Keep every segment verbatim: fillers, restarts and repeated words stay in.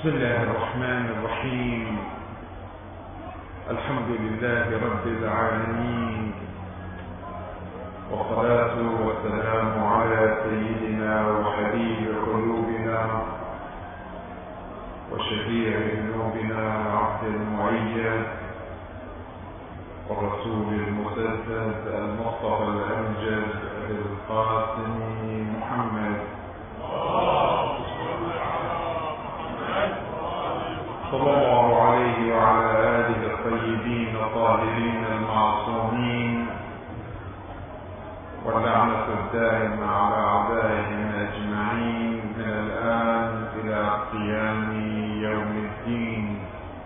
بسم الله الرحمن الرحيم. الحمد لله رب العالمين، والصلاة والسلام على سيدنا وحبيب قلوبنا وشفيع ذنوبنا عبد المعين والرسول المسدد المصطفى الأمجد القاسم محمد صلى الله عليه وعلى آله الطيبين الطاهرين المعصومين، واللعنة الدائمة على أعدائهم أجمعين من الآن إلى قيام يوم الدين.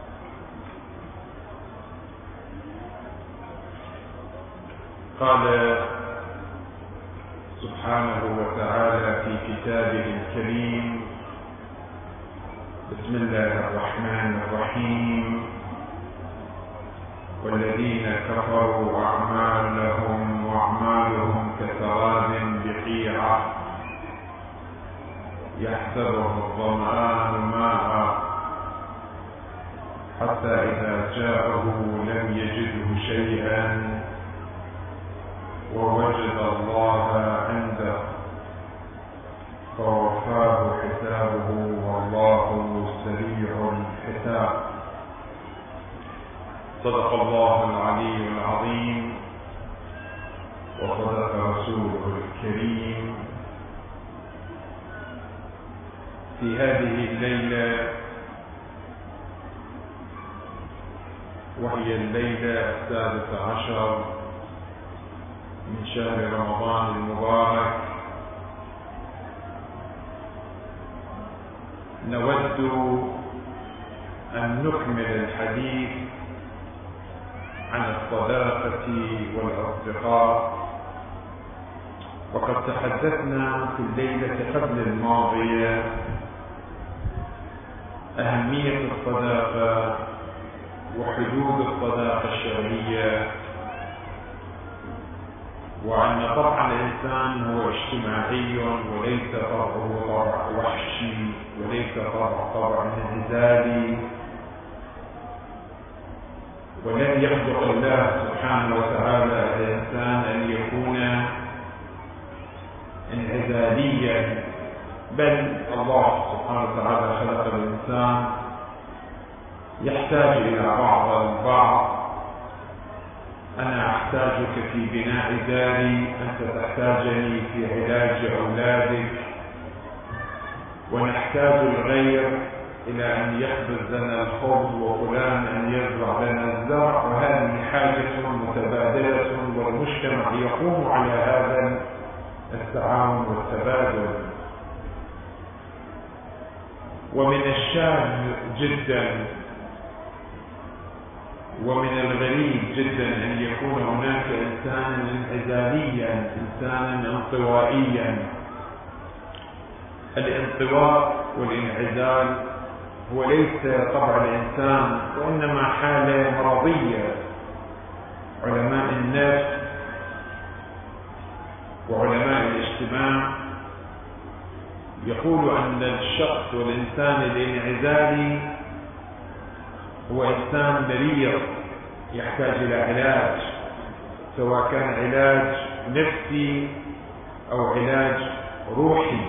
قال سبحانه وتعالى في كتابه الكريم: بسم الله الرحمن الرحيم. والذين كفروا أعمالهم وأعمالهم كسراب بقيعة يحسبه الظمآن ماء حتى إذا جاءه لم يجده شيئا ووجد الله عنده فوفاه حسابه والله سريع الحساب. صدق الله العلي العظيم وصدق رسوله الكريم. في هذه الليلة، وهي الليلة السادسة عشر من شهر رمضان المبارك، نود أن نكمل الحديث عن الصداقة والأصدقاء. وقد تحدثنا في الليلة قبل الماضية أهمية الصداقة وحدود الصداقة الشرعية، وأن طبع الإنسان هو اجتماعي وليس طبعه طبع وحشي، وليس طبع طبع انعزالي. ولم يخلق الله سبحانه وتعالى الإنسان أن يكون انعزاليا، بل الله سبحانه وتعالى خلق الإنسان يحتاج إلى بعض البعض. أنا أحتاجك في بناء داري، أنت تحتاجني في علاج أولادك، ونحتاج الغير إلى أن يخبز لنا الخبز وفلان أن يزرع لنا الزرع، وهذه حاجة متبادلة، والمجتمع يقوم على هذا التعاون والتبادل. ومن الشاذ جدا ومن الغريب جدا أن يكون هناك إنسانا انعزاليا، إنسانا انطوائيا. الانطواء والانعزال هو ليس طبع الإنسان، وإنما حالة مرضية. علماء النفس وعلماء الاجتماع يقول أن الشخص والإنسان الانعزالي هو إنسان مريض يحتاج إلى علاج، سواء كان علاج نفسي أو علاج روحي.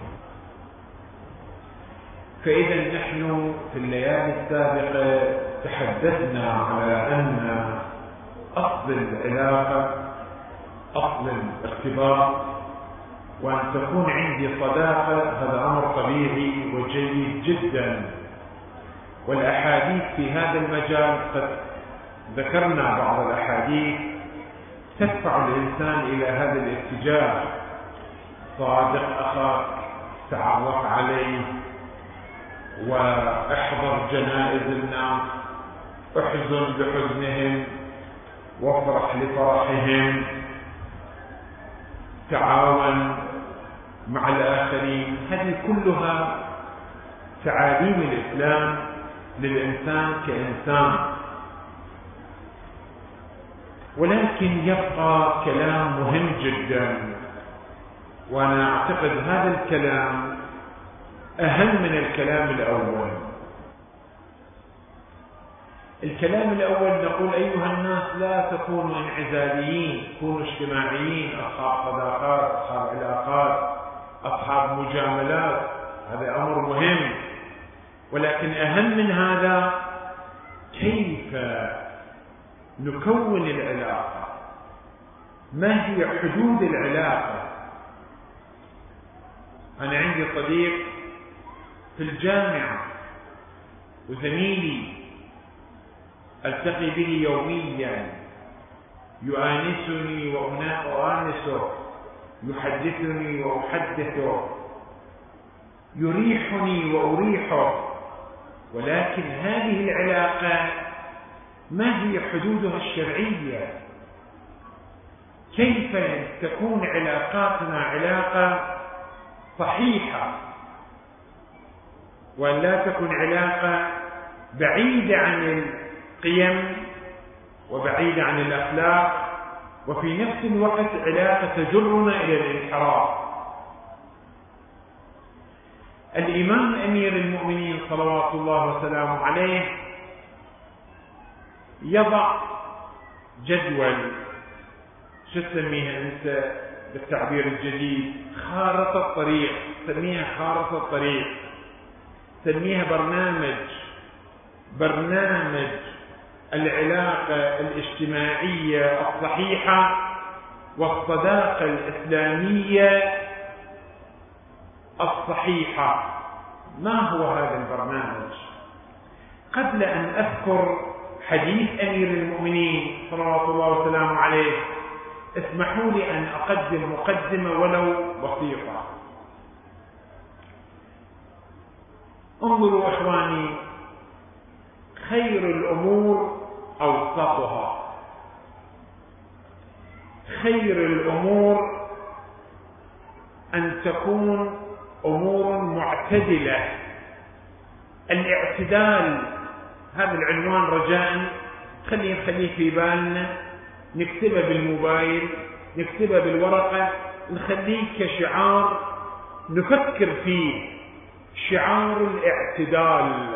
فإذا نحن في الليالي السابقة تحدثنا على أن أصل العلاقة، أصل الارتباط، وأن تكون عندي صداقة، هذا أمر طبيعي وجيد جدا. والأحاديث في هذا المجال قد ذكرنا بعض الأحاديث تدفع الإنسان إلى هذا الاتجاه. صادق أخاك، تعرف عليه، واحضر جنائز الناس، احزن بحزنهم وافرح لفرحهم، تعاون مع الآخرين. هذه كلها تعاليم الإسلام للإنسان كإنسان. ولكن يبقى كلام مهم جدا، وأنا أعتقد هذا الكلام أهم من الكلام الأول. الكلام الأول نقول أيها الناس لا تكونوا انعزاليين، كونوا اجتماعيين، أصحاب صداقات، أصحاب علاقات، أصحاب مجاملات، هذا أمر مهم. ولكن أهم من هذا كيف نكون العلاقة، ما هي حدود العلاقة. أنا عندي صديق في الجامعة وزميلي ألتقي به يوميا، يؤانسني وأؤانسه، يحدثني وأحدثه، يريحني وأريحه. ولكن هذه العلاقة ما هي حدودها الشرعية؟ كيف تكون علاقاتنا علاقة صحيحة، وأن لا تكون علاقة بعيدة عن القيم وبعيدة عن الأخلاق، وفي نفس الوقت علاقة تجرنا إلى الانحراف. الإمام أمير المؤمنين صلوات الله وسلامه عليه يضع جدول، شو تسميها أنت بالتعبير الجديد؟ خارطة طريق، سميها خارطة طريق، سميها برنامج برنامج العلاقة الاجتماعية الصحيحة والصداقة الإسلامية الصحيحة. ما هو هذا البرنامج؟ قبل أن أذكر حديث أمير المؤمنين صلوات الله وسلامه عليه، اسمحوا لي أن أقدم مقدمة ولو بسيطة. انظروا إخواني، خير الأمور أوسطها، خير الأمور أن تكون أمور معتدلة. الاعتدال هذا العنوان رجاء خليه نخليه في بالنا، نكتبه بالموبايل، نكتبه بالورقة، نخليه كشعار نفكر فيه، شعار الاعتدال.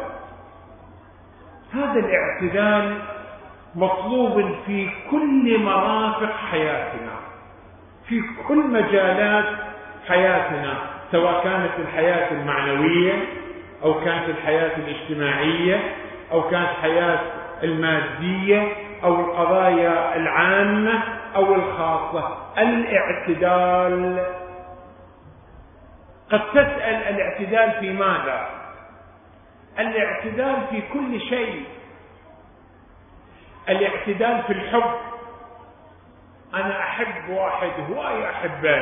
هذا الاعتدال مطلوب في كل مرافق حياتنا، في كل مجالات حياتنا، سواء كانت الحياة المعنوية أو كانت الحياة الاجتماعية أو كانت الحياة المادية أو القضايا العامة أو الخاصة. الاعتدال، قد تسأل الاعتدال في ماذا؟ الاعتدال في كل شيء. الاعتدال في الحب، أنا أحب واحد هواي أحبه،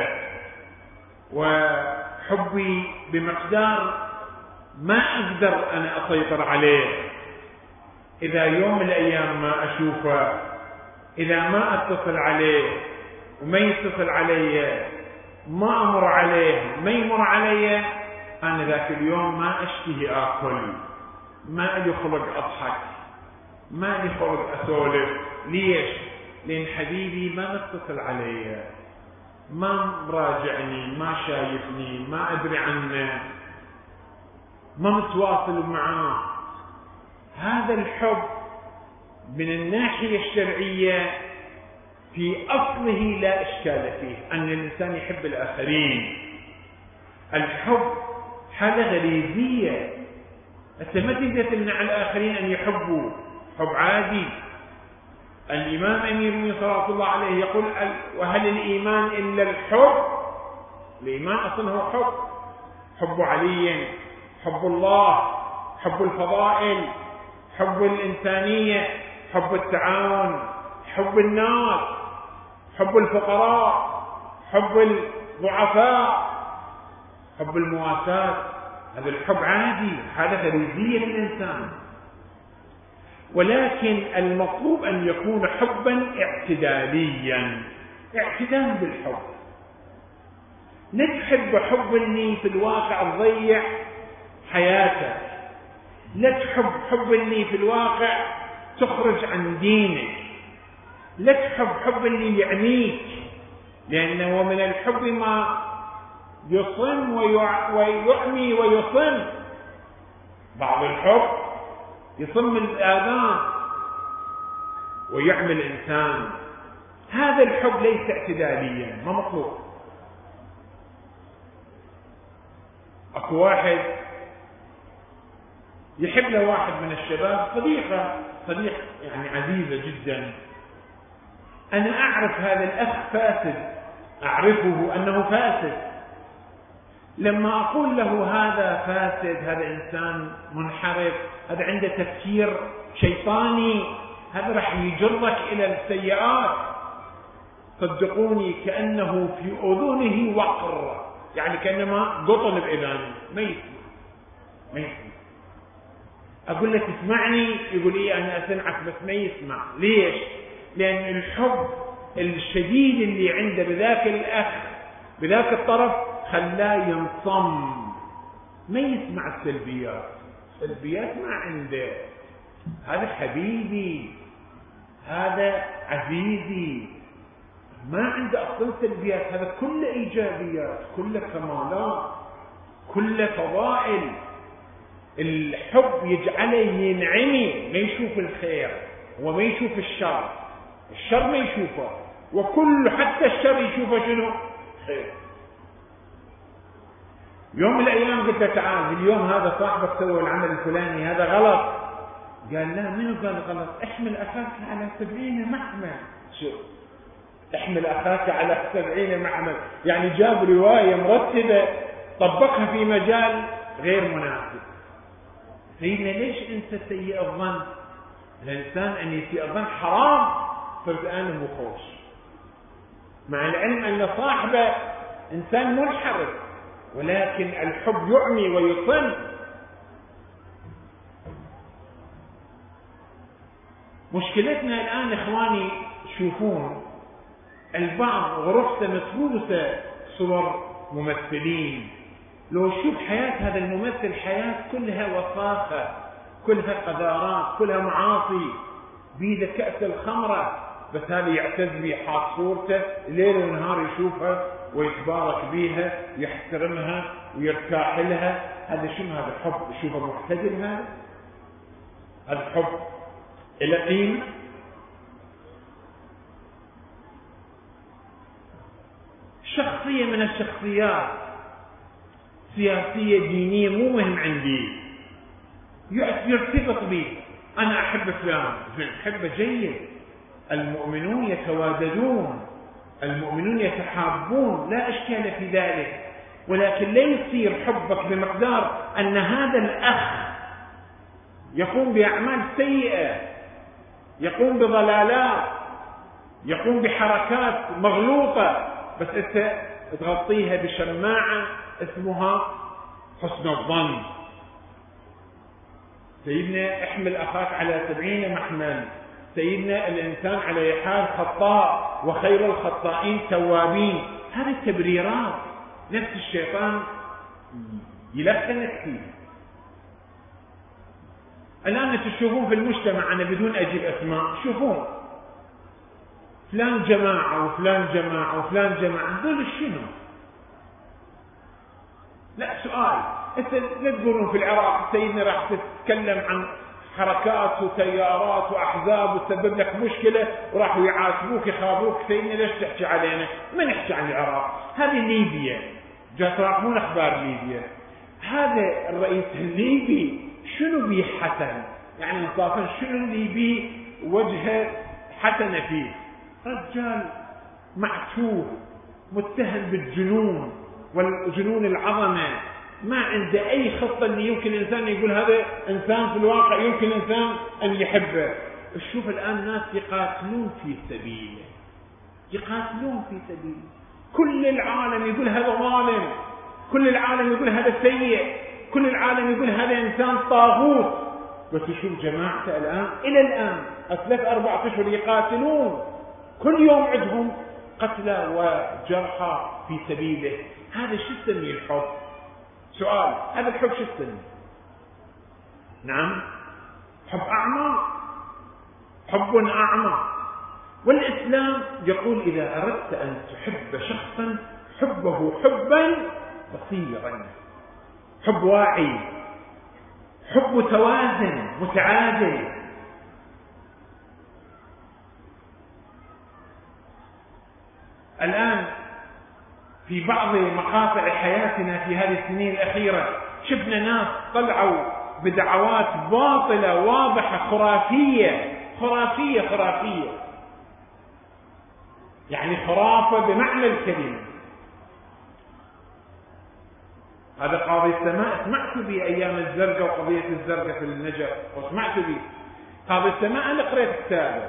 وحبي بمقدار ما أقدر أنا أسيطر عليه. إذا يوم من الأيام ما أشوفه، إذا ما أتصل عليه وما يتصل علي، ما أمر عليه ما يمر علي، أنا ذاك اليوم ما أشتهي آكل، ما لي خلق أضحك، ما لي خلق أسولف. ليش؟ لأن حبيبي ما متصل علي، ما مراجعني، ما شايفني، ما أدري عنه، ما متواصل معاه. هذا الحب من الناحية الشرعية في أصله لا إشكال فيه، أن الإنسان يحب الآخرين. الحب حالة غريزية، أنت ما تقدر تمنع الآخرين أن يحبوا، حب عادي. الإمام أمير المؤمنين صلى الله عليه يقول: وهل الإيمان إلا الحب؟ الإيمان أصلا هو حب، حب علي، حب الله، حب الفضائل، حب الإنسانية، حب التعاون، حب الناس، حب الفقراء، حب الضعفاء، حب المواساة. هذا الحب عادي، هذا غريزية للإنسان. ولكن المطلوب أن يكون حبا اعتداليا، اعتدال بالحب. لا تحب حب اللي في الواقع تضيع حياتك، لا تحب حب اللي في الواقع تخرج عن دينك، لا تحب حب اللي يعنيك، لأنه من الحب ما يصم ويعمي ويصم. بعض الحب يصم الآذان، ويعمل إنسان. هذا الحب ليس اعتداليا، ما مطلوب. أكو واحد يحب له واحد من الشباب صديقة صديق يعني عزيزة جدا، أنا أعرف هذا الأخ فاسد، أعرفه أنه فاسد، لما أقول له هذا فاسد، هذا إنسان منحرف، هذا عنده تفكير شيطاني، هذا راح يجرك إلى السيئات، صدقوني كأنه في أذنه وقر، يعني كأنما قطن بإذانه، ما يسمع ما يسمع. أقول لك اسمعني، يقول إيه أنا أسمعك، بس ما يسمع. ليش؟ لأن الحب الشديد اللي عنده بذاك الأخ بذاك الطرف خلاه ينصم، ما يسمع السلبيات، السلبيات ما عنده. هذا حبيبي، هذا عزيزي، ما عنده أصلا سلبيات، هذا كله إيجابيات، كله كمالات، كله فضائل. الحب يجعله ينعمي، ما يشوف الخير وما يشوف الشر، الشر ما يشوفه، وكل حتى الشر يشوفه شنو؟ خير. يوم من الأيام قلت له تعال اليوم هذا صاحبك سوى العمل الفلاني، هذا غلط. قال لا، منو قال غلط؟ احمل أخاك على سبعين محمل. شوف، احمل أخاك على سبعين محمل، يعني جاب رواية مرتبة طبقها في مجال غير مناسب. سيدنا ليش انت سيء الظن؟ الإنسان أن يسيء الظن حرام، صرت أنا مخوش، مع العلم أن صاحبه إنسان منحرف، ولكن الحب يعمي ويصم. مشكلتنا الآن إخواني، شوفون البعض غرفته متروسة صور ممثلين، لو شوف حياة هذا الممثل حياة كلها وساخة، كلها قذارات، كلها معاصي، بيده كأس الخمرة، بس هذا يعتز بي، حاط صورته ليل ونهار يشوفها ويتبارك بيها، يحترمها ويرتاح لها. هذا شنو؟ هذا حب؟ شوفه معتدل، هذا هذا حب إلى قيمة. شخصية من الشخصيات سياسية دينية مو مهم عندي، يرتبط بي، أنا أحب فلان، أحبه جيد، المؤمنون يتواددون، المؤمنون يتحابون، لا إشكال في ذلك، ولكن لا يصير حبك بمقدار أن هذا الأخ يقوم بأعمال سيئة، يقوم بضلالات، يقوم بحركات مغلوطة، بس أنت تغطيها بشماعة اسمها حسن الظن. سيدنا احمل أخاك على سبعين محمل، سيدنا الإنسان على حال خطاء وخير الخطائين توابين. هذه التبريرات نفس الشيطان يلقنك فيه. الآن تشوفون في المجتمع، أنا بدون أجيب أسماء، شوفون فلان جماعة وفلان جماعة وفلان جماعة، دول شنو؟ لا سؤال، انت لا تقولون في العراق سيدنا راح تتكلم عن حركات وتيارات وأحزاب وتسبب لك مشكلة وراحوا يعاتبوك يخابوك، سيدنا ليش تحكي علينا؟ ما نحكي عن العراق، هذه ليبيا، جاء تراقبون أخبار ليبيا. هذا الرئيس الليبي شنو بيه حسن؟ يعني انصافا شنو اللي بيه وجه حسن فيه؟ رجال معتوه متهم بالجنون والجنون العظمة، ما عنده أي خطة اللي يمكن إنسان يقول هذا إنسان في الواقع يمكن إنسان أن يحبه. شوف الآن ناس يقاتلون في سبيله، يقاتلون في سبيله، كل العالم يقول هذا ظالم، كل العالم يقول هذا سيء، كل العالم يقول هذا إنسان طاغوت، بس شوف جماعته الآن إلى الآن ثلاث أربعة أشهر يقاتلون، كل يوم عندهم قتلى وجرحى في سبيله. هذا شو تسميه الحب؟ سؤال، هذا الحب شو تسميه؟ نعم، حب أعمى، حب أعمى. والإسلام يقول إذا أردت أن تحب شخصا حبه حبا بصيرا، حب واعي، حب توازن متعادل. الآن في بعض مقاطع حياتنا في هذه السنين الأخيرة شفنا ناس طلعوا بدعوات باطلة واضحة خرافية خرافية خرافية، يعني خرافة بمعنى الكلمة. هذا قاضي السماء سمعت به أيام الزرقاء وقضية الزرقاء في النجف، وسمعت به قاضي السماء. أنا قرأت كتابه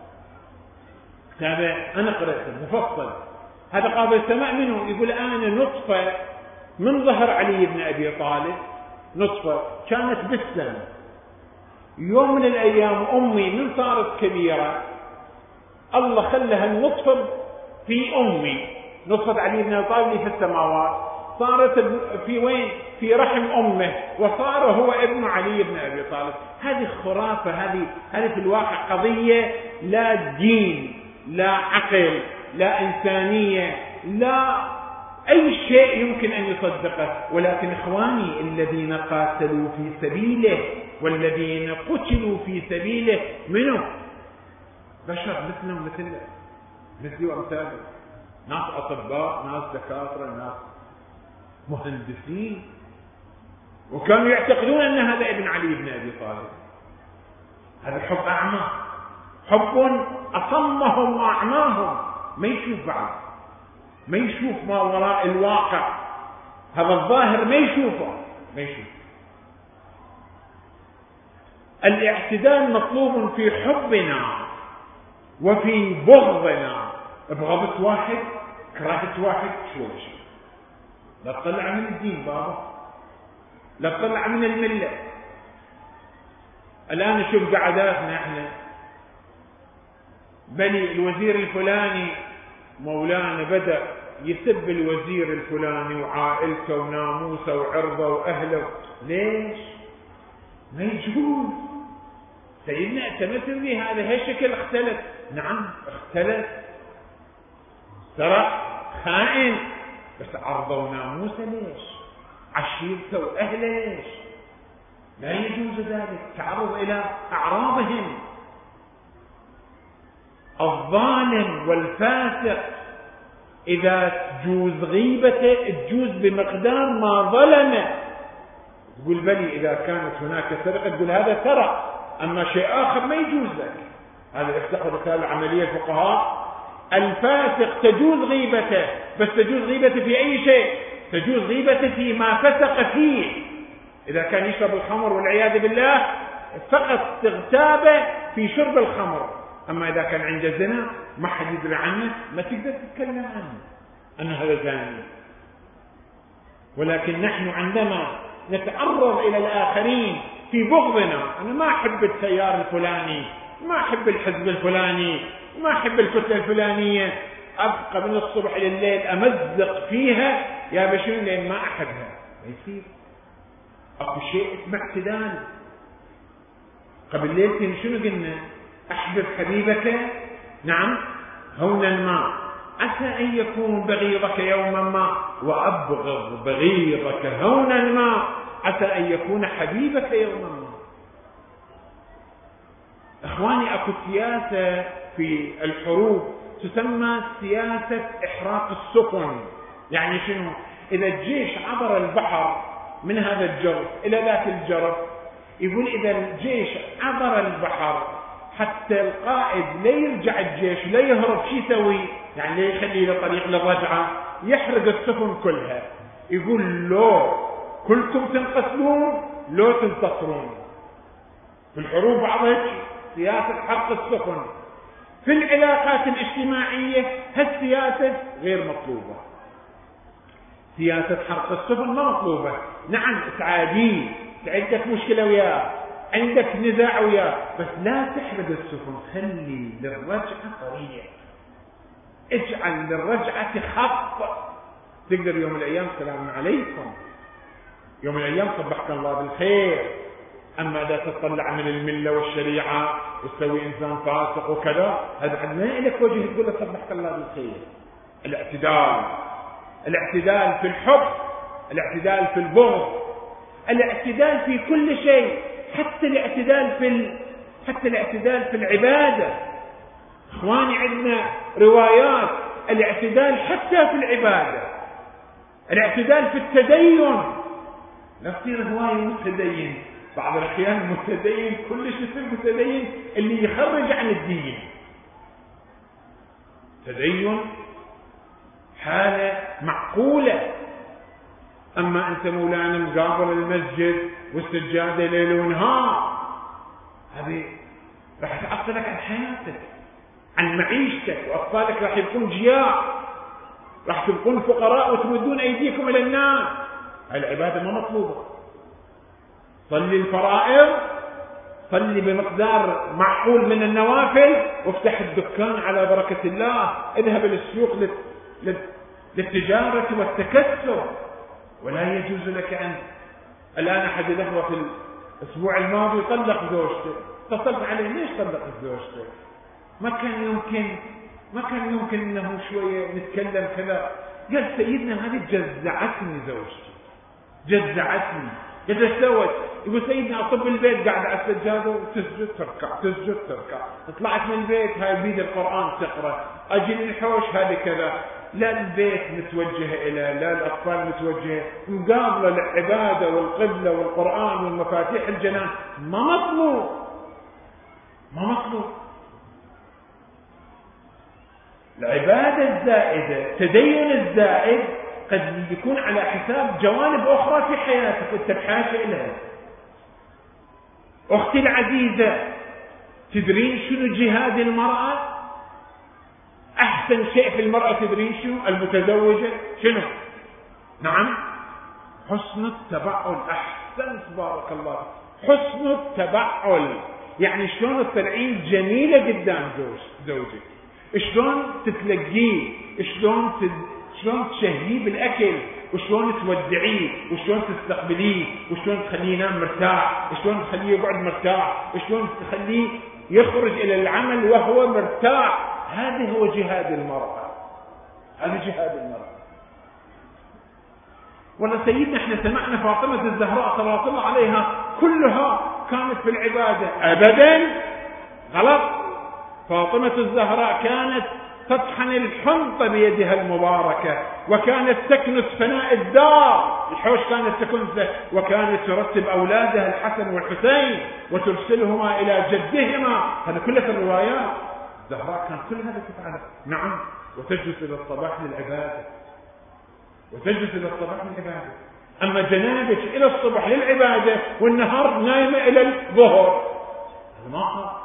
كتابه أنا قرأته مفصل. هذا قاضي السماء منه يقول أنا نطفة من ظهر علي بن أبي طالب، نطفة كانت بالسنة، يوم من الأيام أمي من صارت كبيرة الله خلها النطفة في أمي، نطفة علي بن أبي طالب في السماوات، صارت في وين؟ في رحم أمه، وصار هو ابن علي بن أبي طالب. هذه خرافة، هذه هذه في الواقع قضية لا دين لا عقل لا إنسانية لا أي شيء يمكن أن يصدقه. ولكن إخواني الذين قاتلوا في سبيله والذين قتلوا في سبيله منه بشر مثلنا ومثله، مثلي وأمثاله، ناس أطباء، ناس دكاترة، ناس مهندسين، وكانوا يعتقدون أن هذا ابن علي بن أبي طالب. هذا الحب أعمى، حب أصمهم وأعماهم، ما يشوف بعد، ما يشوف ما وراء الواقع، هذا الظاهر ما يشوفه ما يشوف. الاعتدال مطلوب في حبنا وفي بغضنا. بغضت واحد كرهت واحد شوش، لا تطلع من الدين بابا، لا تطلع من الملة. الآن نشوف قعداتنا احنا، بني الوزير الفلاني مولانا بدأ يسب الوزير الفلاني وعائلته وناموسه وعرضه وأهله. ليش؟ ما يجوز. سيدنا التمثل به هذا هالشكل اختلف، نعم اختلف، سرق، خائن، بس عرضه وناموسه ليش؟ عشيرته وأهله ليش؟ لا يجوز ذلك، تعرض إلى أعراضهم. الظالم والفاسق إذا تجوز غيبته تجوز بمقدار ما ظلمه. تقول بلي إذا كانت هناك سرقة تقول هذا سرق، أما شيء آخر ما يجوز لك. هذا يفتح رسالة عملية الفقهاء. الفاسق تجوز غيبته، بس تجوز غيبته في أي شيء؟ تجوز غيبته فيما فسق فيه. إذا كان يشرب الخمر والعياذ بالله فقط تغتابه في شرب الخمر، أما إذا كان عنده زنا ما حد يدري عنه ما تقدر تتكلم عنه أن هذا زاني. ولكن نحن عندما نتعرض إلى الآخرين في بغضنا، أنا ما أحب التيار الفلاني، ما أحب الحزب الفلاني، ما أحب الكتلة الفلانية، أبقى من الصبح إلى الليل أمزق فيها يا بشرين لأن ما أحبها، ما يصير. أكو شيء اسمه اعتدال. قبل ليلتين شنو قلنا؟ أحبب حبيبك نعم هونا ما، عسى أن يكون بغيضك يوما ما، وأبغض بغيضك هونا ما، عسى أن يكون حبيبك يوما ما. إخواني أكو سياسة في الحروب تسمى سياسة إحراق السفن. يعني شنو؟ إذا الجيش عبر البحر من هذا الجرف إلى ذاك الجرف، يقول إذا الجيش عبر البحر حتى القائد لا يرجع الجيش لا يهرب، شو يسوي؟ يعني لا يخلي له طريق للرجعة، يحرق السفن كلها. يقول لو كلكم تنقتلون لو تنتصرون. في الحروب بعضها سياسة حرق السفن. في العلاقات الاجتماعية هالسياسة غير مطلوبة. سياسة حرق السفن ما مطلوبة. نعم تعاديه، عندك مشكلة وياه، عندك نزاع وياه، بس لا تحرق السفن، خلي للرجعة طريق، اجعل للرجعة خط. تقدر يوم من الأيام السلام عليكم، يوم من الأيام صبحك الله بالخير. أما إذا تطلع من الملة والشريعة وتسوي إنسان فاسق وكذا، هذا ما لك وجه تقول له صبحك الله بالخير. الاعتدال، الاعتدال في الحب، الاعتدال في البغض، الاعتدال في كل شيء، حتى الاعتدال في ال... حتى الاعتدال في العبادة. إخواني عندنا روايات الاعتدال حتى في العبادة، الاعتدال في التدين. لا تصير هواية متدين، بعض الأحيان متدين كلش يصير متدين اللي يخرج عن الدين. تدين حالة معقولة. أما أنت مولانا مقابل المسجد والسجادة ليل ونهار، هذه راح تعطلك عن حياتك، عن معيشتك، وأطفالك راح يكون جياع، راح تكون فقراء وتمدون أيديكم إلى الناس. العبادة ما مطلوبة. صلي الفرائض، صلي بمقدار معقول من النوافل، وافتح الدكان على بركة الله، اذهب إلى السوق للتجارة والتكسب. ولا يجوز لك أن الآن أحد الأخوة في الأسبوع الماضي طلق زوجته، اتصلت عليه ليش طلق زوجته؟ ما كان يمكن ما كان يمكن أنه شوية نتكلم كذا. قال سيدنا هذه جزعتني زوجتي، جزعتني. قال ايش سوت؟ يقول سيدنا أطب البيت قاعد على السجادة وتسجد تركع تسجد تركع، طلعت من البيت هاي بيد القرآن تقرأ، أجي للحوش هذه كذا. لا البيت متوجه إلى، لا الأطفال متوجهة، مقابلة للعبادة والقبلة والقرآن والمفاتيح الجنان. ما مطلوب، ما مطلوب. العبادة الزائدة، تدين الزائد قد يكون على حساب جوانب أخرى في حياتك أنت بحاجة إليها. أختي العزيزة، تدرين شنو جهاد المرأة؟ أحسن شيء في المرأة تدرين شنو؟ المتزوجة شنو؟ نعم، حسن التبعل. أحسنت بارك الله. حسن التبعل يعني شلون تطلعين جميلة قدام زوج زوجك، شلون تتلقيه، شلون تد... شلون تشهيه بالأكل، وشلون تودعيه، وشلون تستقبليه، وشلون تخليه ينام مرتاح، وشلون تخليه يقعد مرتاح، وشلون تخليه يخرج إلى العمل وهو مرتاح. هذا هو جهاد المرأة، هذا جهاد المرأة. والله سيدنا احنا سمعنا فاطمة الزهراء صلى الله عليها كلها كانت في العبادة. أبدا غلط. فاطمة الزهراء كانت تطحن الحنطة بيدها المباركة، وكانت تكنس فناء الدار، الحوش كانت تكنسه، وكانت ترتب أولادها الحسن والحسين وترسلهما إلى جدهما. هذا كله في الروايات. الزهراء كان كل هذا تفعله. نعم. وتجلس إلى الصباح للعبادة، وتجلس إلى الصباح للعبادة. أما جنابك إلى الصبح للعبادة والنهار نايمة إلى الظهر، هذا ما صار.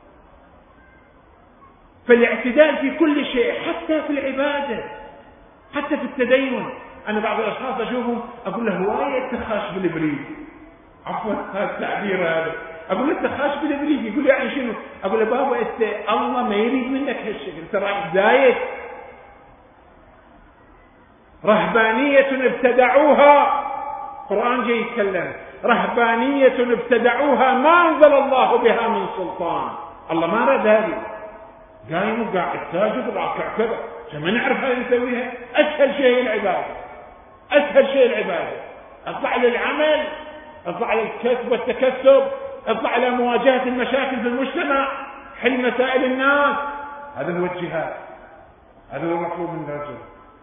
فالاعتدال في كل شيء، حتى في العبادة، حتى في التدين. أنا بعض الأشخاص أشوفهم أقول له هواية تخاش بالبريد، عفوا هذا التعبير هذا، أقول له تخاش بالبريد، يقول يعني شنو؟ أقول له بابا أنت الله ما يريد منك هالشكل، أنت رايح زايد. رهبانية ابتدعوها، القرآن جاي يتكلم، رهبانية ابتدعوها ما أنزل الله بها من سلطان. الله ما رد هذه، قايم وقاعد ساجد راكع كذا، ما نعرف هذه نسويها. أسهل شيء العبادة، أسهل شيء العبادة. أطلع للعمل، أطلع للكسب والتكسب، أطلع إلى مواجهة المشاكل في المجتمع، حل مسائل الناس. هذا هو الجهاد، هذا هو المطلوب من الرجل.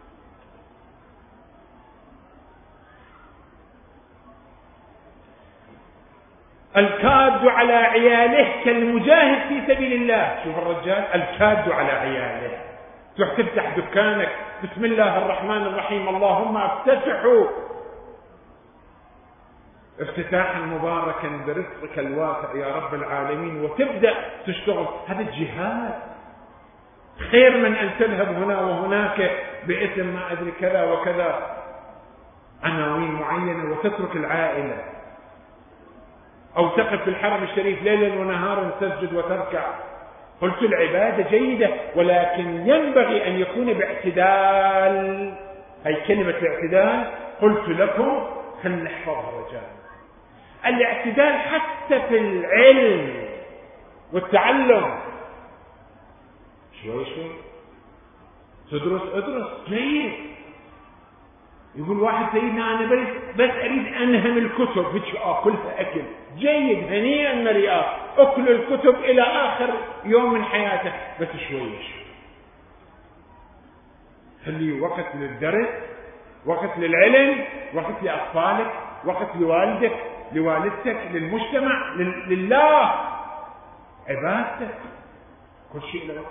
الكاد على عياله كالمجاهد في سبيل الله. شوف الرجال الكاد على عياله، تروح تفتح دكانك بسم الله الرحمن الرحيم اللهم افتتحوا افتتاحا مباركا برزقك الواسع يا رب العالمين، وتبدأ تشتغل. هذا الجهاد خير من أن تذهب هنا وهناك باسم ما أدري كذا وكذا عناوين معينة وتترك العائلة، أو تقف في الحرم الشريف ليلا ونهارا تسجد وتركع. قلت العبادة جيدة، ولكن ينبغي أن يكون باعتدال. هي كلمة الاعتدال قلت لكم خلنا نحفظها رجال. الاعتدال حتى في العلم والتعلم، شوي شوي تدرس ادرس جيد. يقول واحد سيدنا أنا بس, بس أريد أنهم الكتب بتش أكلها أكل جيد هنيئا مريئا، أكل الكتب إلى آخر يوم من حياتك، بس شوي شوي خليه وقت للدرس، وقت للعلم، وقت لأطفالك، وقت لوالدك، لوالدتك، للمجتمع، لله، عبادتك، كل شيء له وقت.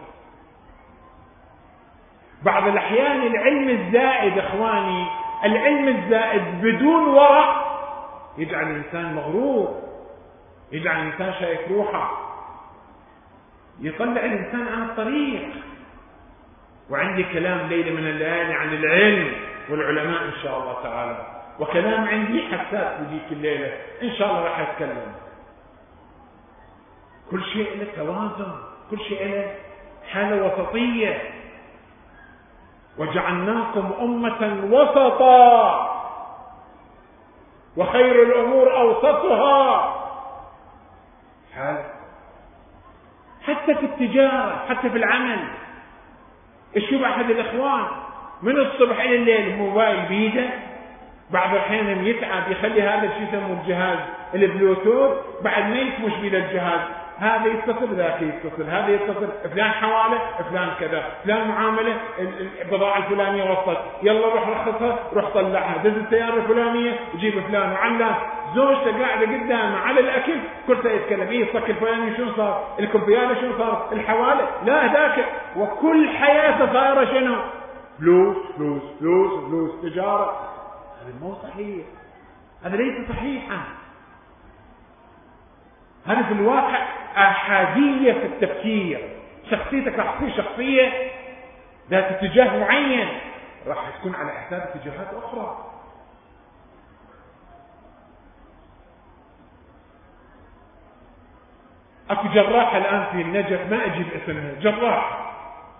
بعض الأحيان العلم الزائد إخواني، العلم الزائد بدون ورع يجعل الإنسان مغرور، يجعل الإنسان شايف روحه، يطلع الإنسان عن الطريق. وعندي كلام ليلة من الليالي عن العلم والعلماء إن شاء الله تعالى، وكلام عندي حساس لذيك الليلة إن شاء الله راح أتكلم. كل شيء له توازن، كل شيء له حالة وسطية. وجعلناكم أمة وسطا وخير الأمور أوسطها. حال حتى في التجارة، حتى في العمل. اشوف أحد الإخوان من الصبح إلى الليل الموبايل بيده، بعض الأحيان يتعب يخلي هذا الشيء يسموه الجهاز البلوتوث، بعد ما يكمش بيده الجهاز، هذا يتصل ذاك يتصل، هذا يتصل، فلان حواله، فلان كذا، فلان معامله، البضاعه الفلانيه وصلت، يلا روح رخصها، روح طلعها، دز السياره الفلانيه، جيب فلان وعلان. زوجته قاعده قدامه على الاكل، كل شيء يتكلم، ايه الصك الفلاني شنو صار؟ الكمبياله شنو صار؟ الحواله، لا ذاك، وكل حياته صايره شنو؟ فلوس فلوس فلوس فلوس، تجاره. هذا مو صحيح، هذا ليس صحيحا. هذا في الواقع أحادية في التفكير. شخصيتك راح تصير شخصية ذات اتجاه معين، راح تكون على حساب اتجاهات أخرى. أكو جراحة الآن في النجف، ما أجيب اسمها، جراحة،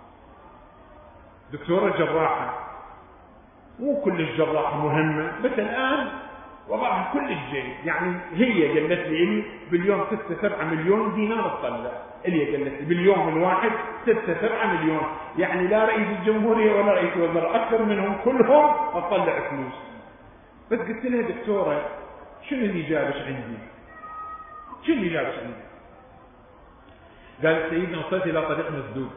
دكتورة جراحة، مو كل الجراحة مهمة، بس الآن وضعها كل الجيد. يعني هي قالت لي باليوم ستة سبعة مليون دينار تطلع، اللي قالت لي باليوم الواحد ستة سبعة مليون، يعني لا رئيس الجمهورية ولا رئيس الوزراء، أكثر منهم كلهم أطلع فلوس. بس قلت لها دكتورة شنو اللي جابش عندي؟ شنو اللي جابش عندي؟ قالت سيدنا وصلت إلى طريق مسدود.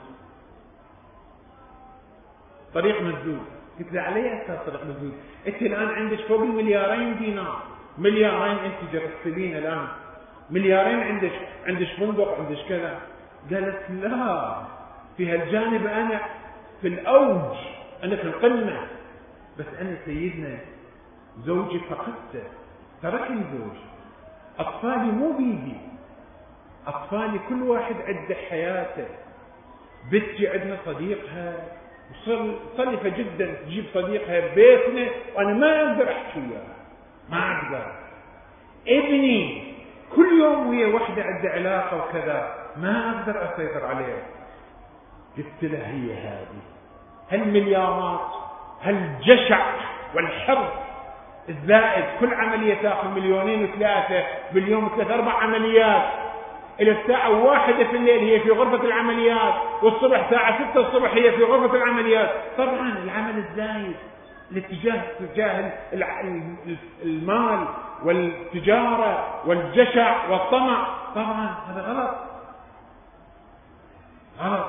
طريق مسدود. قلت له علي أساس طريق مسدود؟ أنت الآن عندك فوق المليارين دينار، مليارين أنت جرستلين الآن، مليارين عندك، عندك فندق، عندك كذا. قالت لا، في هالجانب أنا في الأوج، أنا في القمة، بس أنا سيدنا زوجي فقدته، تركني زوجي، أطفالي مو بيدي، أطفالي كل واحد عنده حياته، بنتي عندنا صديقها صلفة جدا تجيب صديقها ببيتنا وأنا ما أقدر أحكي وياها، ما أقدر. ابني كل يوم ويا وحدة عنده علاقة وكذا، ما أقدر أسيطر عليه. قلت له هي هذه هالمليارات، هالجشع والحرص الزائد، كل عملية تأخذ مليونين وثلاثة باليوم، ثلاث أربع عمليات، إلى الساعة واحدة في الليل هي في غرفة العمليات، والصبح ساعة ستة الصبح هي في غرفة العمليات. طبعا العمل الزايد، الاتجاه تجاه المال والتجارة والجشع والطمع، طبعا هذا غلط غلط.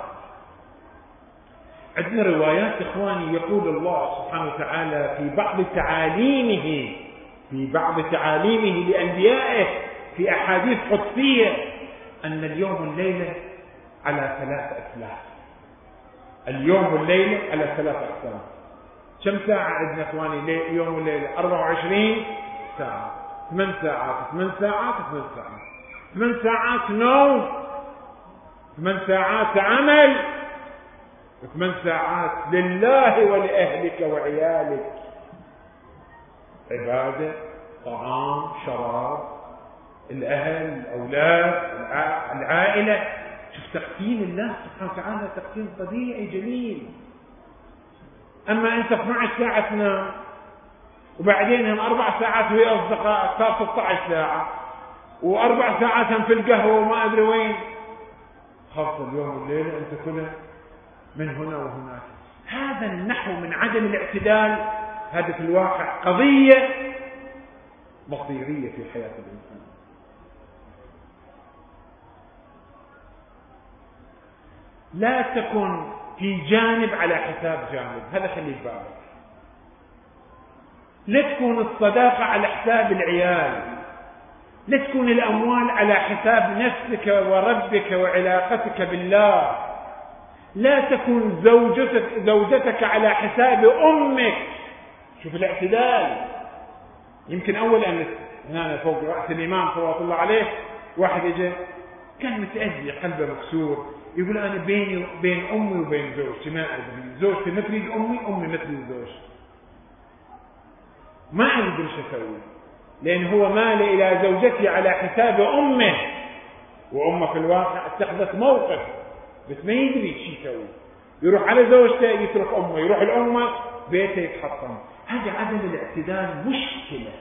عندنا روايات إخواني، يقول الله سبحانه وتعالى في بعض تعاليمه في بعض تعاليمه لأنبيائه في أحاديث قدسية أن اليوم والليلة على ثلاث أسلاف. اليوم والليلة على ثلاث أقسام. كم ساعة عندنا إخواني اليوم والليلة؟ أربعة وعشرين ساعة، ثمان ساعات ثمان ساعات ثمان ساعات ثمان ساعات نوم، ثمان ساعات عمل، ثمان ساعات لله ولأهلك وعيالك، عبادة، طعام، شراب، الأهل، الأولاد، العائلة. شوف تقسيم الله سبحانه وتعالى، تقسيم طبيعي جميل. أما أنت اثنتي عشرة ساعة تنام، وبعدين هم أربع ساعات ويا أصدقائك، صار ستة عشر ساعة، وأربع ساعات هم في القهوة وما أدري وين. خاصة اليوم والليلة أنت كلها من هنا وهناك. هذا النحو من عدم الاعتدال، هذا في الواقع قضية مصيرية في حياة الإنسان. لا تكن في جانب على حساب جانب، هذا خلي بالك. لا تكون الصداقة على حساب العيال، لا تكون الأموال على حساب نفسك وربك وعلاقتك بالله، لا تكون زوجتك, زوجتك على حساب أمك. شوف الاعتدال. يمكن أول أن هنا فوق رأس الإمام صلوات الله عليه واحد يجي كان متأذي قلبه مكسور، يقول أنا بيني بين أمي وبين زوجتي ما أدري، زوجتي ما تريد أمي، أمي ما تريد زوجتي، ما أدري شو أسوي، لأن هو مال إلى زوجتي على حساب أمه، وأمه في الواقع اتخذت موقف بس ما يدري شو يسوي، يروح على زوجته يترك أمه، يروح الأمة بيته يتحطم. هذا عدم الاعتدال مشكلة.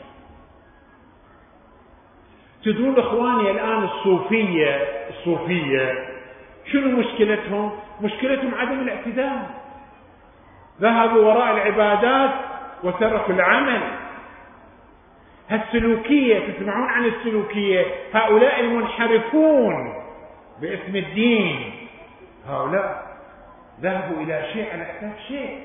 تدرون إخواني الآن الصوفية الصوفية شنو مشكلتهم؟ مشكلتهم عدم الاعتدال. ذهبوا وراء العبادات وتركوا العمل. هالسلوكية، تسمعون عن السلوكية، هؤلاء المنحرفون باسم الدين، هؤلاء ذهبوا إلى شيء على حساب شيء.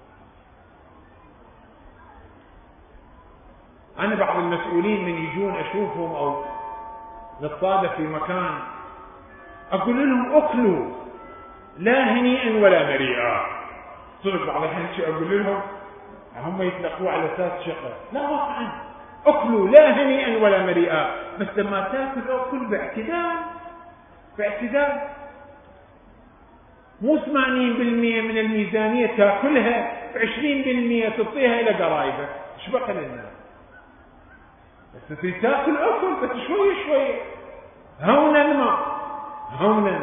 أنا بعض المسؤولين من يجون أشوفهم أو نتصادف في مكان أقول لهم أكلوا لا هنيئا ولا مريئا. صدق بعض الأحيان أقول لهم هم يتلقوا على أساس شقة، لا واقعا أكلوا لا هنيئا ولا مريئا، بس لما تأكل أكل باعتدال باعتدال. مو ثمانين بالمئة من الميزانية تأكلها، عشرين بالمئة تعطيها إلى قرايبك، إيش بقى للناس؟ بس تريد تأكل أكل بس شوي شوي، هونا ما هونا.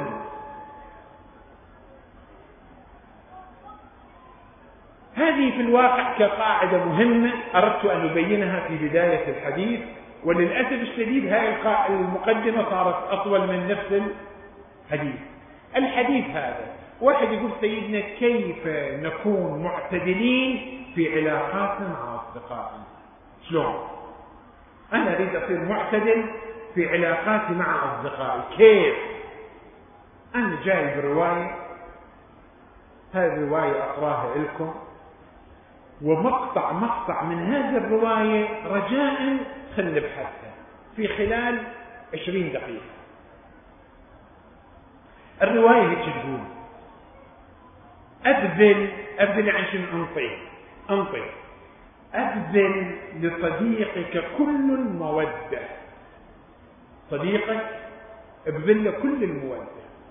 هذه في الواقع كقاعدة مهمة أردت أن أبينها في بداية الحديث، وللأسف الشديد هذه المقدمة صارت أطول من نفس الحديث. الحديث هذا واحد يقول سيدنا كيف نكون معتدلين في علاقاتنا مع أصدقائنا؟ شلون؟ أنا أريد أصير معتدل في علاقاتي مع أصدقائي، كيف؟ أنا جايب رواية، هذه الرواية أقراها لكم، ومقطع مقطع من هذه الرواية رجاء خل نبحثها في خلال عشرين دقيقة. الرواية هيك تقول: أبذل أبذل عن شنو؟ أنطي أنطي أبذل لصديقك كل المودة. صديقك ابذل له كل المودة،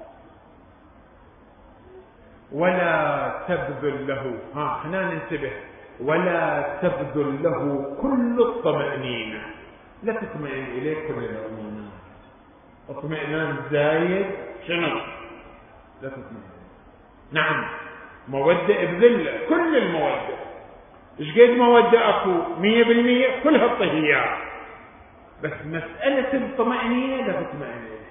ولا تبذل له، ها خلينا ننتبه، ولا تبذل له كل الطمأنينة. لا تطمئن إليه كل الطمأنينة، اطمئنان زايد شنو؟ لا تطمئن. نعم مودة ابذل له كل المودة. ايش قد مودة اكو؟ مية بالمية كلها الطهيات، بس مسألة الطمأنينة لا تطمئن إليه.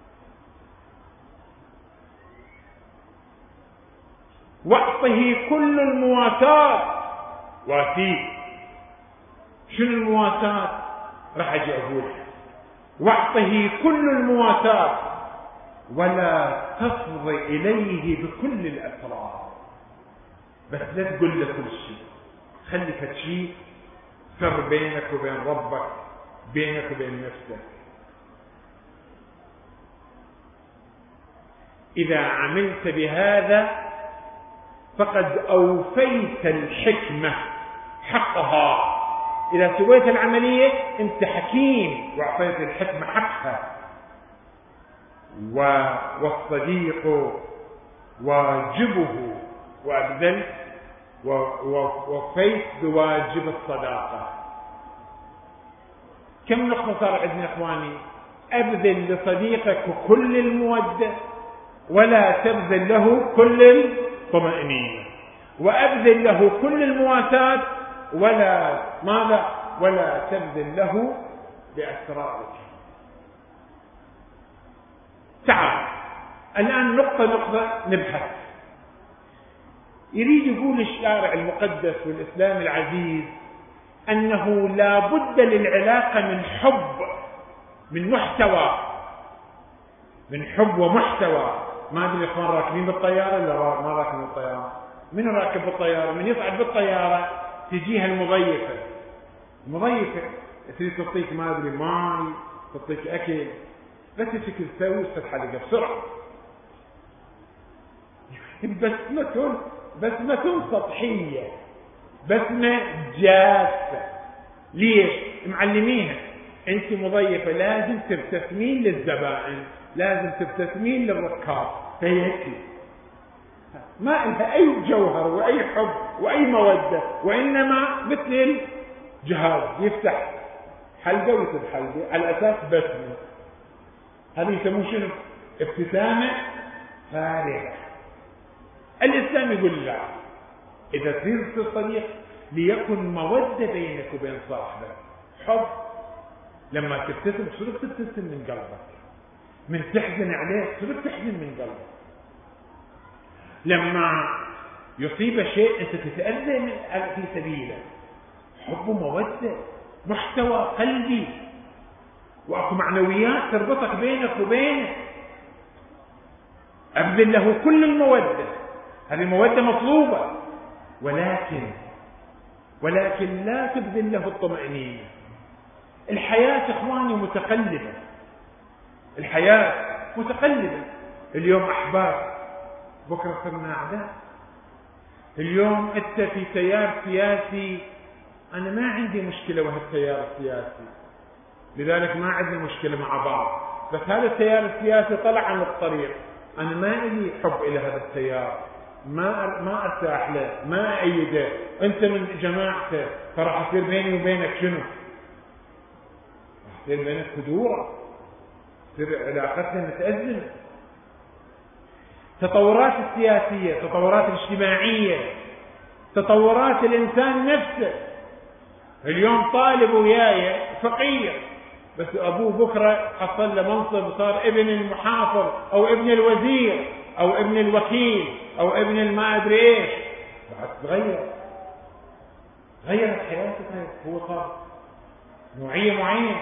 واعطه كل المواساة. واسيه شنو المواساة؟ راح اجي اقولها. واعطه كل المواساة ولا تفض اليه بكل الاسرار. بس لا تقول له كل شيء، خلي فد شيء سر بينك وبين ربك، بينك وبين نفسك. اذا عملت بهذا فقد اوفيت الحكمة حقها. اذا سويت العملية انت حكيم واعطيت الحكمة حقها. والصديق واجبه وابذلت ووفيت بواجب الصداقة. كم نقطة صار عندنا اخواني؟ ابذل لصديقك كل المودة ولا تبذل له كل الطمأنينة، وابذل له كل المواساة ولا ماذا؟ ولا تبذل له بأسرارك. تعال الآن نقطة نقطة نبحث. يريد يقول الشارع المقدس والإسلام العزيز أنه لا بد للعلاقة من حب، من محتوى، من حب ومحتوى. ما ادري الاخوان راكبين بالطياره ولا ما راكبين بالطياره؟ من راكب بالطياره؟ من يصعد بالطياره تجيها المضيفه، المضيفه تريد تعطيك ما ادري ماي، تعطيك اكل، بس تشكل تسوي تفتح بسرعه. بسمة بسمة سطحيه، بسمه جافه. ليش؟ معلميها انت مضيفه لازم تبتسمين للزبائن، لازم تبتسمين للركاب، فهي هيك ما لها اي جوهر واي حب واي موده، وانما مثل الجهاز يفتح حلقه ويسد حلقه على اساس بسمه. هذه يسموه شنو؟ ابتسامه فارغه. الاسلام يقول لا، اذا تريد الصديق ليكن موده بينك وبين صاحبك، حب. لما تبتسم صرت تبتسم من قلبك، من تحزن عليه صرت تحزن من قلبك. لما يصيب شيء انت تتأذى من في سبيله، حب ومودة، محتوى قلبي، واكو معنويات تربطك بينك وبينه. ابذل له كل المودة، هذه المودة مطلوبة، ولكن ولكن لا تبذل له الطمأنينة. الحياة اخواني متقلبة، الحياة متقلبة. اليوم احباب، بكرة صرنا اعداء. اليوم انت في تيار سياسي، انا ما عندي مشكلة وهالتيار السياسي، لذلك ما عندنا مشكلة مع بعض، بس هذا التيار السياسي طلع عن الطريق، انا ما لي حب الى هذا التيار، ما ما ارتاح له، ما ايده، انت من جماعته، فراح يصير بيني وبينك شنو؟ راح يصير بينك خدوره، تصير علاقتنا متأزمة. تطورات السياسية، تطورات الاجتماعية، تطورات الانسان نفسه. اليوم طالب وياي فقير، بس ابوه بكره حصل له منصب وصار ابن المحافظ او ابن الوزير او ابن الوكيل او ابن الما ادري ايش، بعد تغير، غيرت حياته، هو صار نوعيه معينه.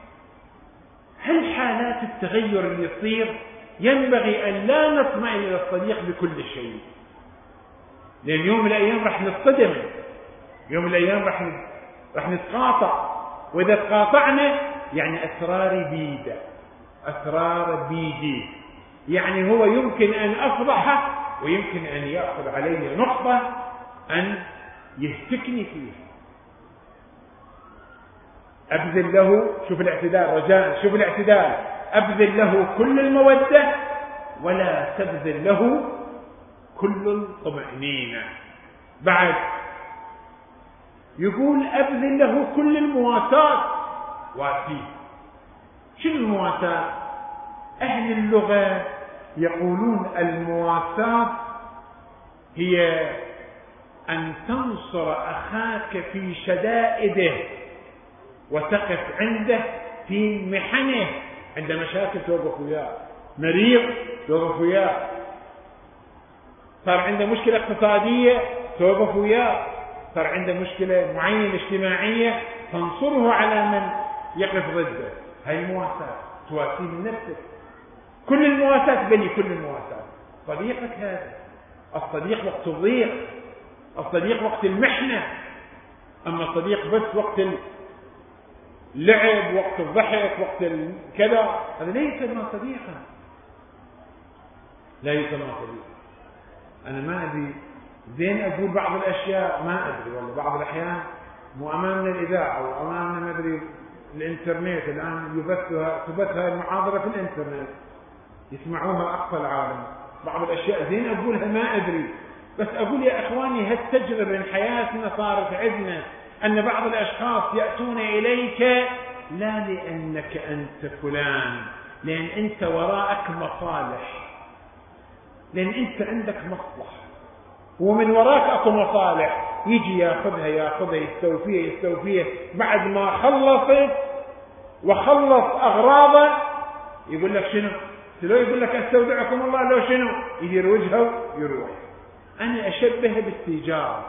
هل حالات التغير اللي يصير ينبغي ان لا نطمئن الى الصديق بكل شيء، لان يوم من الايام راح نصطدم، يوم من الايام راح راح نتقاطع، واذا تقاطعنا يعني اسرار بيده، اسرار بيدي، يعني هو يمكن ان اصبح ويمكن ان ياخذ علي نقطه ان يهتكني فيها. ابذل له، شوف الاعتدال رجاء، شوف الاعتدال، ابذل له كل الموده ولا تبذل له كل الطمأنينة. بعد يقول ابذل له كل المواساة، واسيه. شنو المواساة؟ اهل اللغة يقولون المواساة هي ان تنصر اخاك في شدائده وتقف عنده في محنه، عند مشاكل توقف وياه، مريض توقف وياه، صار عنده مشكلة اقتصادية توقف وياه، صار عنده مشكلة معينة اجتماعية تنصره على من يقف ضده. هاي المواساة، تواسيه من نفسك، كل المواساة، بني كل المواساة. صديقك هذا، الصديق وقت الضيق، الصديق وقت المحنة، أما الصديق بس وقت اللعب، وقت الضحك، وقت كذا، هذا لا يسمى صديقا، لا يسمى صديقا. أنا ما أدري، زين أقول بعض الأشياء ما أدري والله، بعض الأحيان مو أمامنا الإذاعة أو أمامنا ما أدري الإنترنت، الآن يبثها تبثها المحاضرة في الإنترنت، يسمعوها أقصى العالم، بعض الأشياء زين أقولها ما أدري، بس أقول يا إخواني هالتجربة من حياتنا صارت عندنا، أن بعض الأشخاص يأتون إليك لا لأنك أنت فلان، لأن أنت وراءك مصالح، لأن أنت عندك مصلحة، ومن وراك أكو مصالح، يجي ياخذها ياخذها يستوفيها يستوفيها، بعد ما خلصت وخلص أغراضه يقول لك شنو؟ لو يقول لك استودعكم الله، لو شنو؟ يدير وجهه ويروح. أنا أشبه بالتجارة.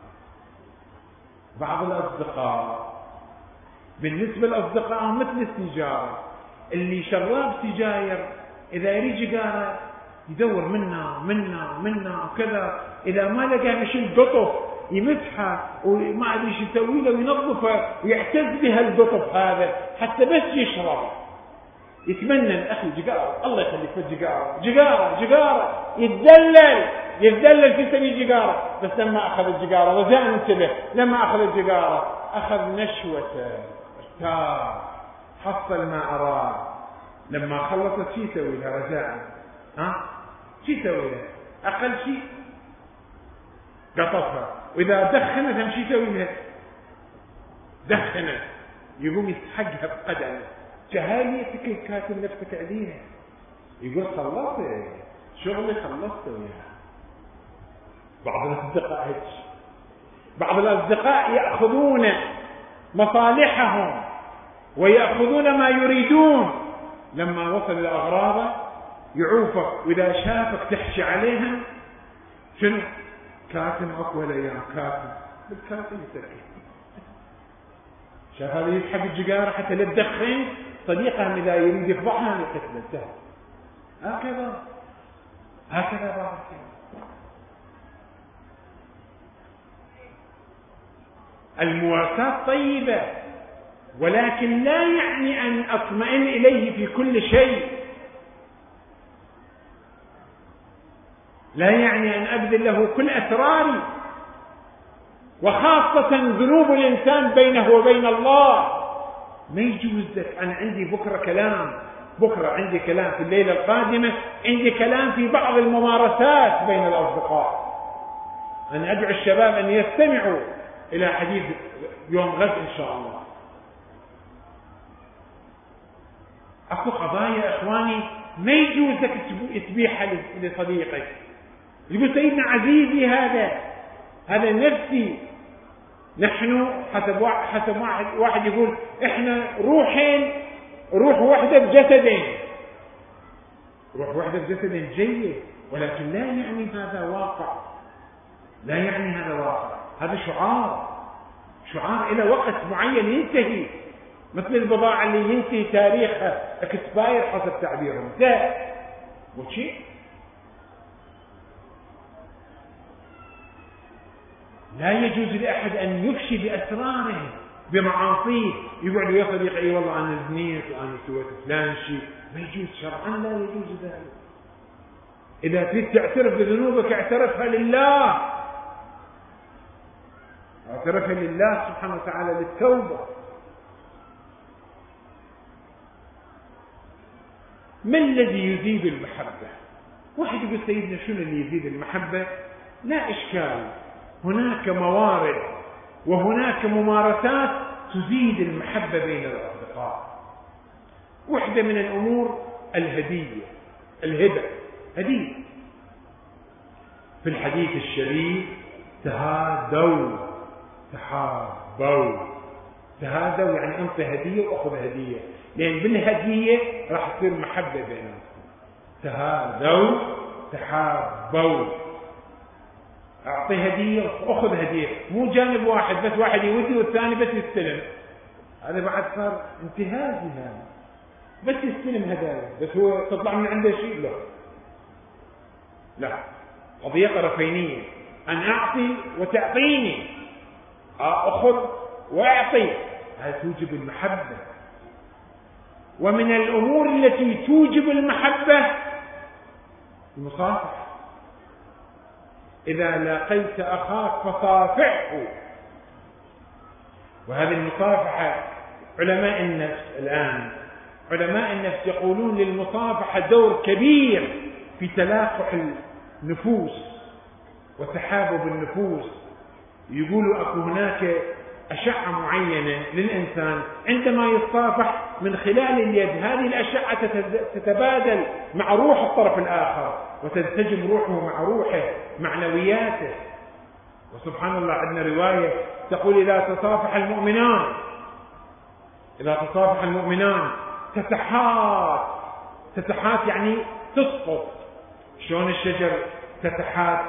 بعض الأصدقاء بالنسبة للأصدقاء مثل التجارة، اللي شراب سجاير إذا يريد جارة يدور منا منا منا وكذا، إذا ما لقى يشيل قطف يمسحه وما أدري شو يسوي له وينظفه ويعتز بهالقطف هذا حتى بس يشرب. يتمنى أخي جقارة، الله يخليك في جقارة جقارة جقارة، يتدلل يتدلل في سبيل جقارة. بس لما أخذ الجقارة رجاء انتبه، لما أخذ الجقارة أخذ نشوته، ارتاح، حصل ما أراد. لما خلصت شي يسوي لها رجاء؟ ها شي يسوي لها؟ أقل شيء قطفها، وإذا دخنت هم شي يسوي لها؟ دخنت، يقوم يسحقها بقدمه. جهاليتك الكاتب نفسك عليها، يقول خلصت شغلي خلصت وياها. بعض الأصدقاء هيك، بعض الأصدقاء يأخذون مصالحهم ويأخذون ما يريدون، لما وصل إلى أغراضه يعوفك، وإذا شافك تحشي عليهم شنو؟ كاتم أقوى الأيام، كاتم بالكاتم يتركه. شاف هذا يسحب الجقارة حتى لا تدخن صديقهم، إذا يريد يفضحها يقتله. هكذا هكذا بعض المواساة طيبة، ولكن لا يعني أن أطمئن إليه في كل شيء، لا يعني أن أبذل له كل أسراري، وخاصة ذنوب الإنسان بينه وبين الله. ما يجوز لك أنا عندي بكرة كلام، بكرة عندي كلام في الليلة القادمة، عندي كلام في بعض الممارسات بين الأصدقاء. أنا أدعو الشباب أن يستمعوا إلى حديث يوم غد إن شاء الله. أكو قضايا إخواني ما يجوز لك تبيحها لصديقك. يقول سيدنا عزيزي هذا هذا نفسي. نحن حسب حسب واحد واحد يقول إحنا روحين، روح واحدة بجسدين، روح واحدة بجسدين جيد، ولكن لا يعني هذا واقع، لا يعني هذا واقع. هذا شعار، شعار إلى وقت معين ينتهي، مثل البضاعة اللي ينتهي تاريخها اكسباير حسب تعبيرهم. لا وشي لا يجوز لأحد أن يفشي بأسراره بمعاصيه. يقعد يا صديقي أي والله أنا زنيت وأنا سويت فلان شيء، ما يجوز شرعا، لا يجوز ذلك. إذا تريد تعترف بذنوبك اعترفها لله، اعترفها لله سبحانه وتعالى للتوبة. ما الذي يزيد المحبة؟ واحد يقول سيدنا شنو اللي يزيد المحبة؟ لا إشكال، هناك موارد وهناك ممارسات تزيد المحبة بين الأصدقاء. واحدة من الأمور الهدية، الهبة، هدية. في الحديث الشريف تهادوا تحابوا. تهادوا يعني أنت هدية وأخذ هدية، لأن بالهدية راح تصير محبة بينهم. تهادوا تحابوا، أعطي هدية وأخذ هدية، مو جانب واحد بس، واحد يودي والثاني بس يستلم. هذا بعد صار انتهازي، هذا بس يستلم هدايا بس هو تطلع من عنده شيء. لا لا، قضية طرفينية، أن أعطي وتعطيني، أخذ وأعطي، هذا توجب المحبة. ومن الأمور التي توجب المحبة المصافحة. إذا لقيت أخاك فصافحه. وهذه المصافحة علماء النفس الآن علماء النفس يقولون للمصافحة دور كبير في تلاقح النفوس وتحابب النفوس. يقولوا أكو هناك أشعة معينة للإنسان عندما يتصافح من خلال اليد، هذه الأشعة تتبادل مع روح الطرف الآخر وتنسجم روحه مع روحه، معنوياته. وسبحان الله عندنا رواية تقول إذا تصافح المؤمنان إذا تصافح المؤمنان تتحات. تتحات يعني تسقط. شلون الشجر تتحات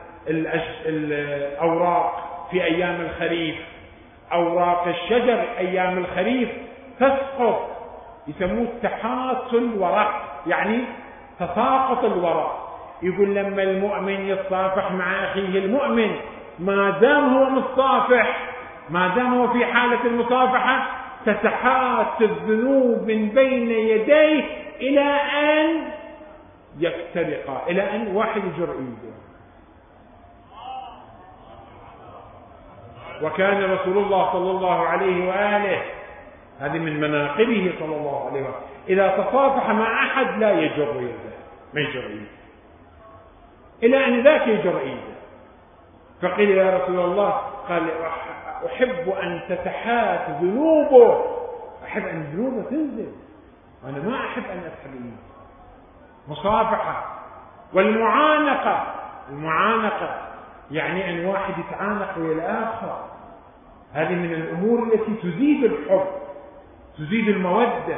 الأوراق في أيام الخريف، أوراق الشجر أيام الخريف تسقط، يسموه تحات الورق، يعني تساقط الورق. يقول لما المؤمن يتصافح مع أخيه المؤمن ما دام هو متصافح، ما دام هو في حالة المصافحة تتحات الذنوب من بين يديه إلى أن يفترقا، إلى أن واحد يجر إيده. وكان رسول الله صلى الله عليه وآله، هذه من مناقبه صلى الله عليه وآله، إذا تصافح مع أحد لا يجر يده، ما يجر إيده إلى أن ذاك يجر إيده. فقيل يا رسول الله، قال أحب أن تتحات ذنوبه، أحب أن ذنوبه تنزل، وأنا ما أحب أن أسحب إيده. مصافحة. والمعانقة، المعانقة يعني أن واحد يتعانق ويا الآخر، هذه من الأمور التي تزيد الحب، تزيد المودة.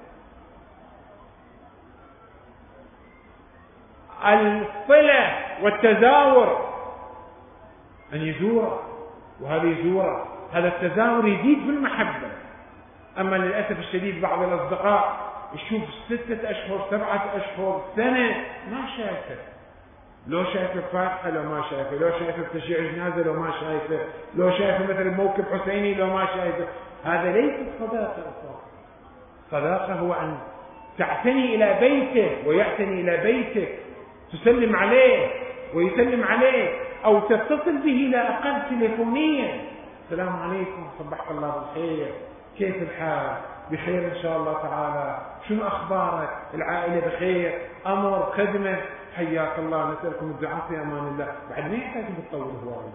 الصلة والتزاور، أن يزوره وهذا يزوره، هذا التزاور يزيد في المحبة. أما للأسف الشديد بعض الأصدقاء يشوف ستة أشهر سبعة أشهر سنة ما شايفه، لو شايف الفاتحة لو ما شايفه، لو شايف تشييع جنازة لو ما شايفه، لو شايف مثلا موكب حسيني لو ما شايفه. هذا ليس صداقة أصلا. صداقة هو أن تعتني إلى بيته ويعتني إلى بيتك، تسلم عليه ويسلم عليه، أو تتصل به لا أقل تليفونيا، السلام عليكم، صبحك الله بالخير، كيف الحال؟ بخير إن شاء الله تعالى، شنو أخبارك؟ العائلة بخير؟ أمر خدمة؟ حياك الله، نسألكم الدعاء في أمان الله. بعد ما يحتاج تطور هواية.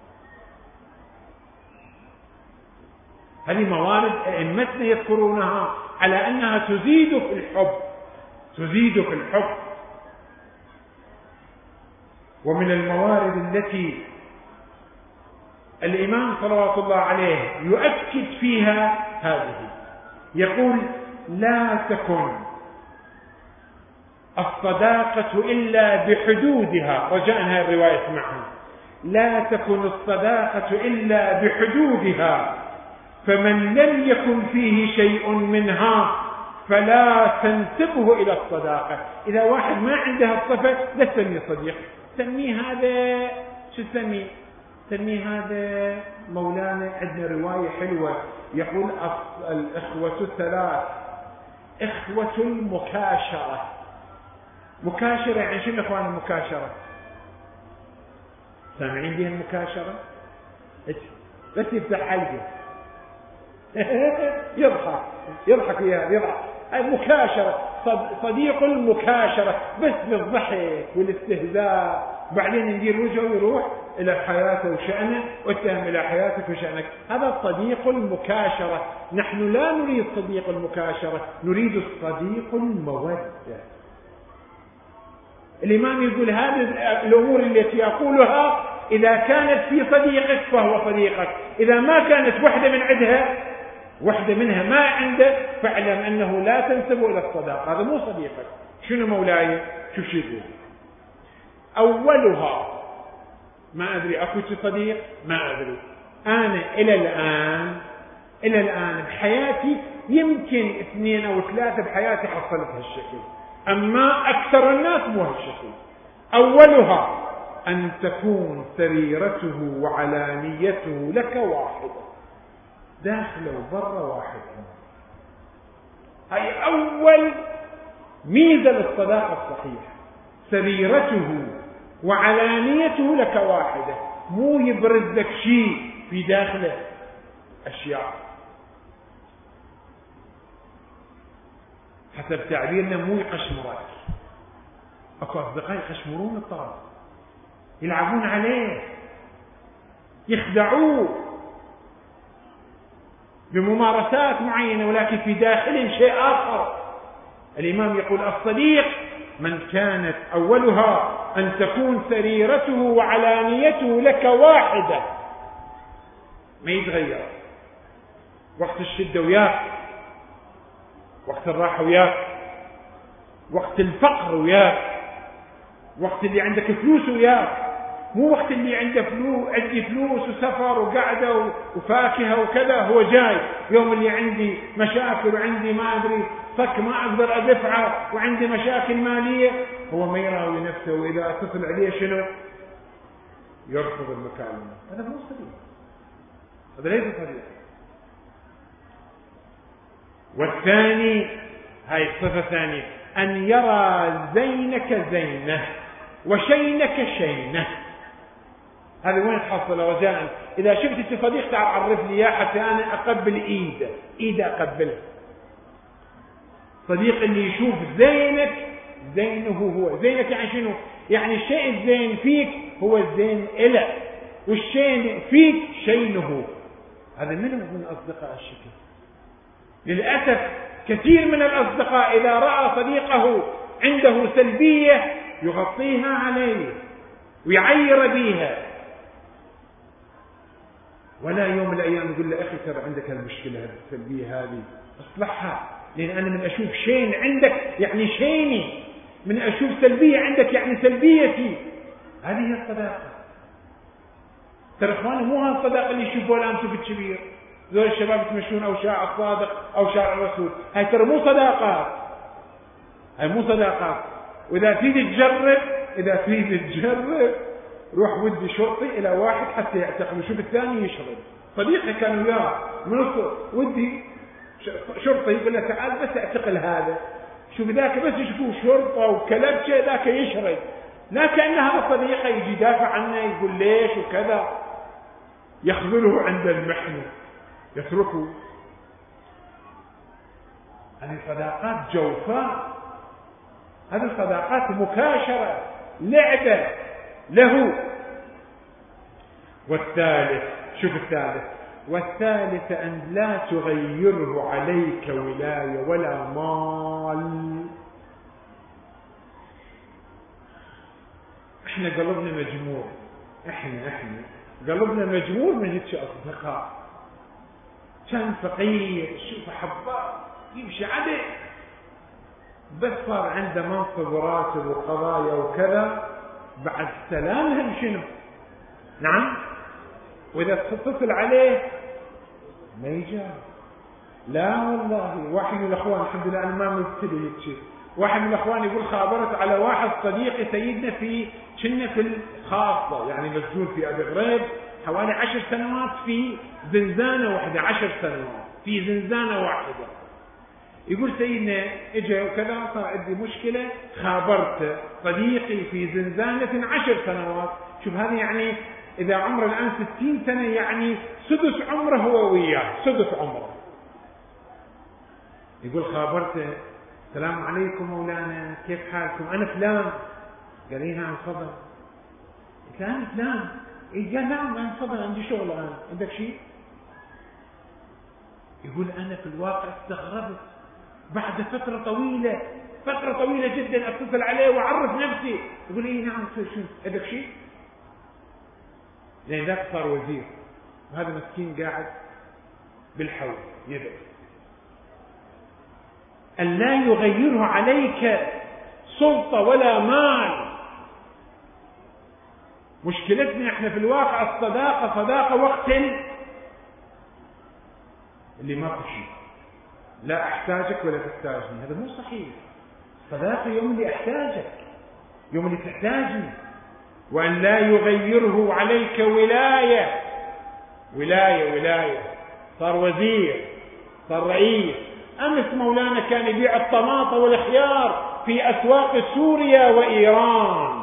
هذه موارد أئمتنا يذكرونها على أنها تزيد في الحب، تزيد في الحب. ومن الموارد التي الإمام صلوات الله عليه يؤكد فيها هذه، يقول لا تكن الصداقة إلا بحدودها، رجاء هذه الرواية معها، لا تكن الصداقة إلا بحدودها، فمن لم يكن فيه شيء منها فلا تنسبه إلى الصداقة. إذا واحد ما عنده الصفة لا تسميه صديق، سميه هذا شو تسميه؟ سميه هذا مولانا. عندنا رواية حلوة يقول الإخوة الثلاث، إخوة المكاشرة. مكاشرة يعني شنو إخوان المكاشرة؟ سامعين بها المكاشرة؟ بس يفتح حلقه يضحك يضحك وياه يضحك. المكاشرة صديق المكاشرة، بس بالضحك والاستهزاء، بعدين ندير وجهه ويروح إلى حياته وشأنه واتهم إلى حياتك وشأنك. هذا صديق المكاشرة. نحن لا نريد صديق المكاشرة، نريد الصديق المودة. الإمام يقول هذه الأمور التي أقولها إذا كانت في صديقك فهو صديقك، إذا ما كانت واحدة من عندها واحدة منها ما عنده فاعلم أنه لا تنسب إلى الصداقة، هذا مو صديقك. شنو مولاي؟ شوف شو يقول. أولها، ما أدري أكو صديق، ما أدري أنا إلى الآن إلى الآن بحياتي يمكن اثنين أو ثلاثة بحياتي حصلت هالشكل، أما أكثر الناس مو هالشكل. أولها أن تكون سريرته وعلانيته لك واحدة، داخله وبره واحد. هاي أول ميزة للصداقة الصحيحة، سريرته وعلانيته لك واحدة، مو يبرز لك شيء في داخله أشياء. حسب تعبيرنا مو يقشمرك. أكو أصدقاء يقشمرون الطرف، يلعبون عليه، يخدعوه بممارسات معينة، ولكن في داخله شيء آخر. الإمام يقول الصديق من كانت أولها أن تكون سريرته وعلانيته لك واحدة، ما يتغير. وقت الشدة وياك، وقت الراحة وياك، وقت الفقر وياك، وقت اللي عندك فلوس وياك، مو وقت اللي عنده فلوس، عندي فلوس وسفر وقعدة وفاكهة وكذا هو جاي. يوم اللي عندي مشاكل وعندي ما أدري صك ما أقدر أدفعه وعندي مشاكل مالية، هو ما يراوي نفسه، وإذا اتصل عليه شنو؟ يرفض المكالمة. هذا مو صديق، هذا ليس صديق. والثاني، هاي الصفة الثانية، أن يرى زينك زينه وشينك شينه. هذا وين تحصل رجاء؟ إذا شفت صديق تعال عرف لي إياه حتى أنا أقبل إيده، إيده أقبله. صديق اللي يشوف زينك زينه هو. زينك يعني شنو؟ يعني الشيء الزين فيك هو الزين إله، والشين فيك شينه. هذا منه من أصدقاء الشكل. للأسف كثير من الأصدقاء إذا رأى صديقه عنده سلبية يغطيها عليه ويعير بيها، ولا يوم من الأيام يقول له أخي ترى عندك المشكلة السلبية هذه اصلحها، لأن أنا من أشوف شين عندك يعني شيني، من أشوف سلبية عندك يعني سلبيتي. هذه هي الصداقة. ترى إخواني مو هذا الصداقة اللي يشوفوها الآن في الكبير، ذول الشباب يتمشون أو شارع الصادق أو شارع الرسول. هاي ترى مو صداقات، هاي مو صداقات. وإذا تريد تجرب، إذا تريد تجرب روح ودي شرطي إلى واحد حتى يعتقل وشوف الثاني يشرب. صديقي كان وياه من ودي شرطي يقول له تعال بس اعتقل هذا، شوف ذاك بس يشوفوه شرطة وكلبشة ذاك يشرب، لا كأن هذا صديقه يجي يدافع عنه يقول ليش وكذا، يخذله عند المحنة يتركه. هذه صداقات جوفاء، هذه صداقات مكاشرة لعبة له. والثالث، شوف الثالث، والثالث أن لا تغيره عليك ولاية ولا مال. احنا قلبنا مجموع، احنا احنا قلبنا مجموع ما جدش أصدقاء. كان فقير شوف حباب يمشي عدل، بس صار عنده منصب وراتب وقضايا وكذا، بعد سلامهم شنو؟ نعم. وإذا تتصل عليه ما يجاب. لا والله، واحد من الأخوان الحمد لله أنا ما مبتلي هيك شيء، واحد من الأخوان يقول خابرت على واحد صديقي سيدنا في كنا في الخاصة يعني مسجون في أبي غريب حوالي عشر سنوات في زنزانة واحدة، عشر سنوات في زنزانة واحدة. يقول سيدنا اجى وكذا صار عندي مشكلة، خابرت صديقي في زنزانة عشر سنوات. شوف هذه يعني إذا عمره الآن ستين سنة يعني سدس عمره هو وياه، سدس عمره. يقول خابرته السلام عليكم مولانا كيف حالكم؟ أنا فلان. قال لي نعم تفضل. قلت له أنا فلان. قال نعم أنا تفضل عندي شغل الآن، عندك شيء؟ يقول أنا في الواقع استغربت بعد فترة طويلة فترة طويلة جدا أتصل عليه وأعرف نفسي. يقول لي نعم شو عندك شيء؟ لأن ذاك صار وزير وهذا مسكين قاعد بالحوض يدعو. أن لا يغيره عليك سلطة ولا مال. مشكلتنا احنا في الواقع الصداقة صداقة وقت اللي ما في شيء، لا أحتاجك ولا تحتاجني، هذا مو صحيح. صداقة يوم اللي أحتاجك، يوم اللي تحتاجني. وأن لا يغيره عليك ولاية ولاية ولاية صار وزير صار رئيس. أمس مولانا كان يبيع الطماطة والخيار في أسواق سوريا وإيران،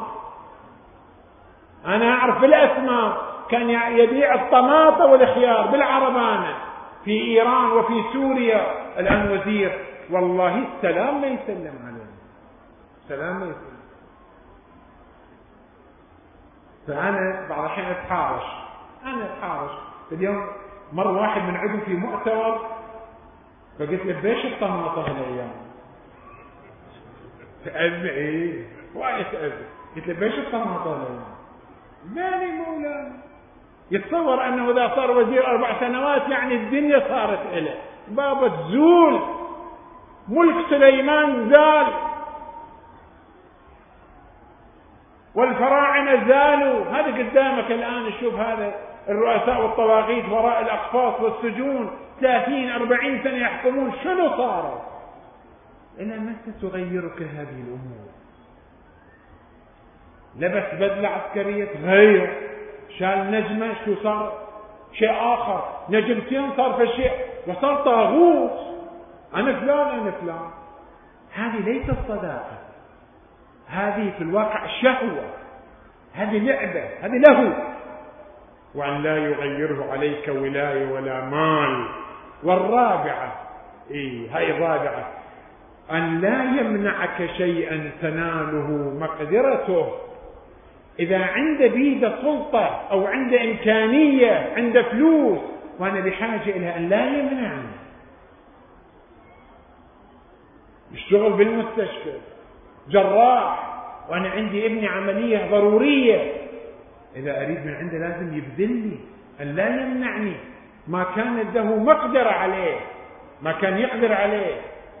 أنا أعرف الأسماء، كان يبيع الطماطة والخيار بالعربانة في إيران وفي سوريا. الآن وزير. والله السلام ما يسلم عليه، سلام ما يسلم. فأنا بعض الحين أتحارش، أنا أتحارش. اليوم مر واحد من عندهم في مؤتمر فقلت له بيش الطماطة هالأيام؟ تأذي إيه؟ وايد تأذي. قلت له بيش الطماطة هالأيام؟ مالي مولانا. يتصور أنه إذا صار وزير أربع سنوات يعني الدنيا صارت إله، بابا تزول، ملك سليمان زال والفراعنة زالوا. هذا قدامك الآن. شوف هذا الرؤساء والطواغيت وراء الأقفاص والسجون ثلاثين أربعين سنة يحكمون، شنو صاروا؟ إلى متى تغيرك هذه الأمور؟ لبس بدلة عسكرية تغير، شال نجمة شو صار؟ شيء آخر، نجمتين صار في شيء وصار طاغوت، أنا فلان أنا فلان. هذه ليست صداقة، هذه في الواقع شهوة، هذه لعبة، هذه له. وأن لا يغيره عليك ولاية ولا مال. والرابعة، إيه هاي الرابعة، أن لا يمنعك شيئا تناله مقدرته. إذا عند بيد سلطة أو عند إمكانية، عند فلوس، وأنا بحاجة إلى أن لا يمنعني. الشغل بالمستشفى، جراح، وأنا عندي ابني عملية ضرورية، إذا أريد من عنده لازم يبذلني، أن لا يمنعني ما كانت له مقدرة عليه، ما كان يقدر عليه.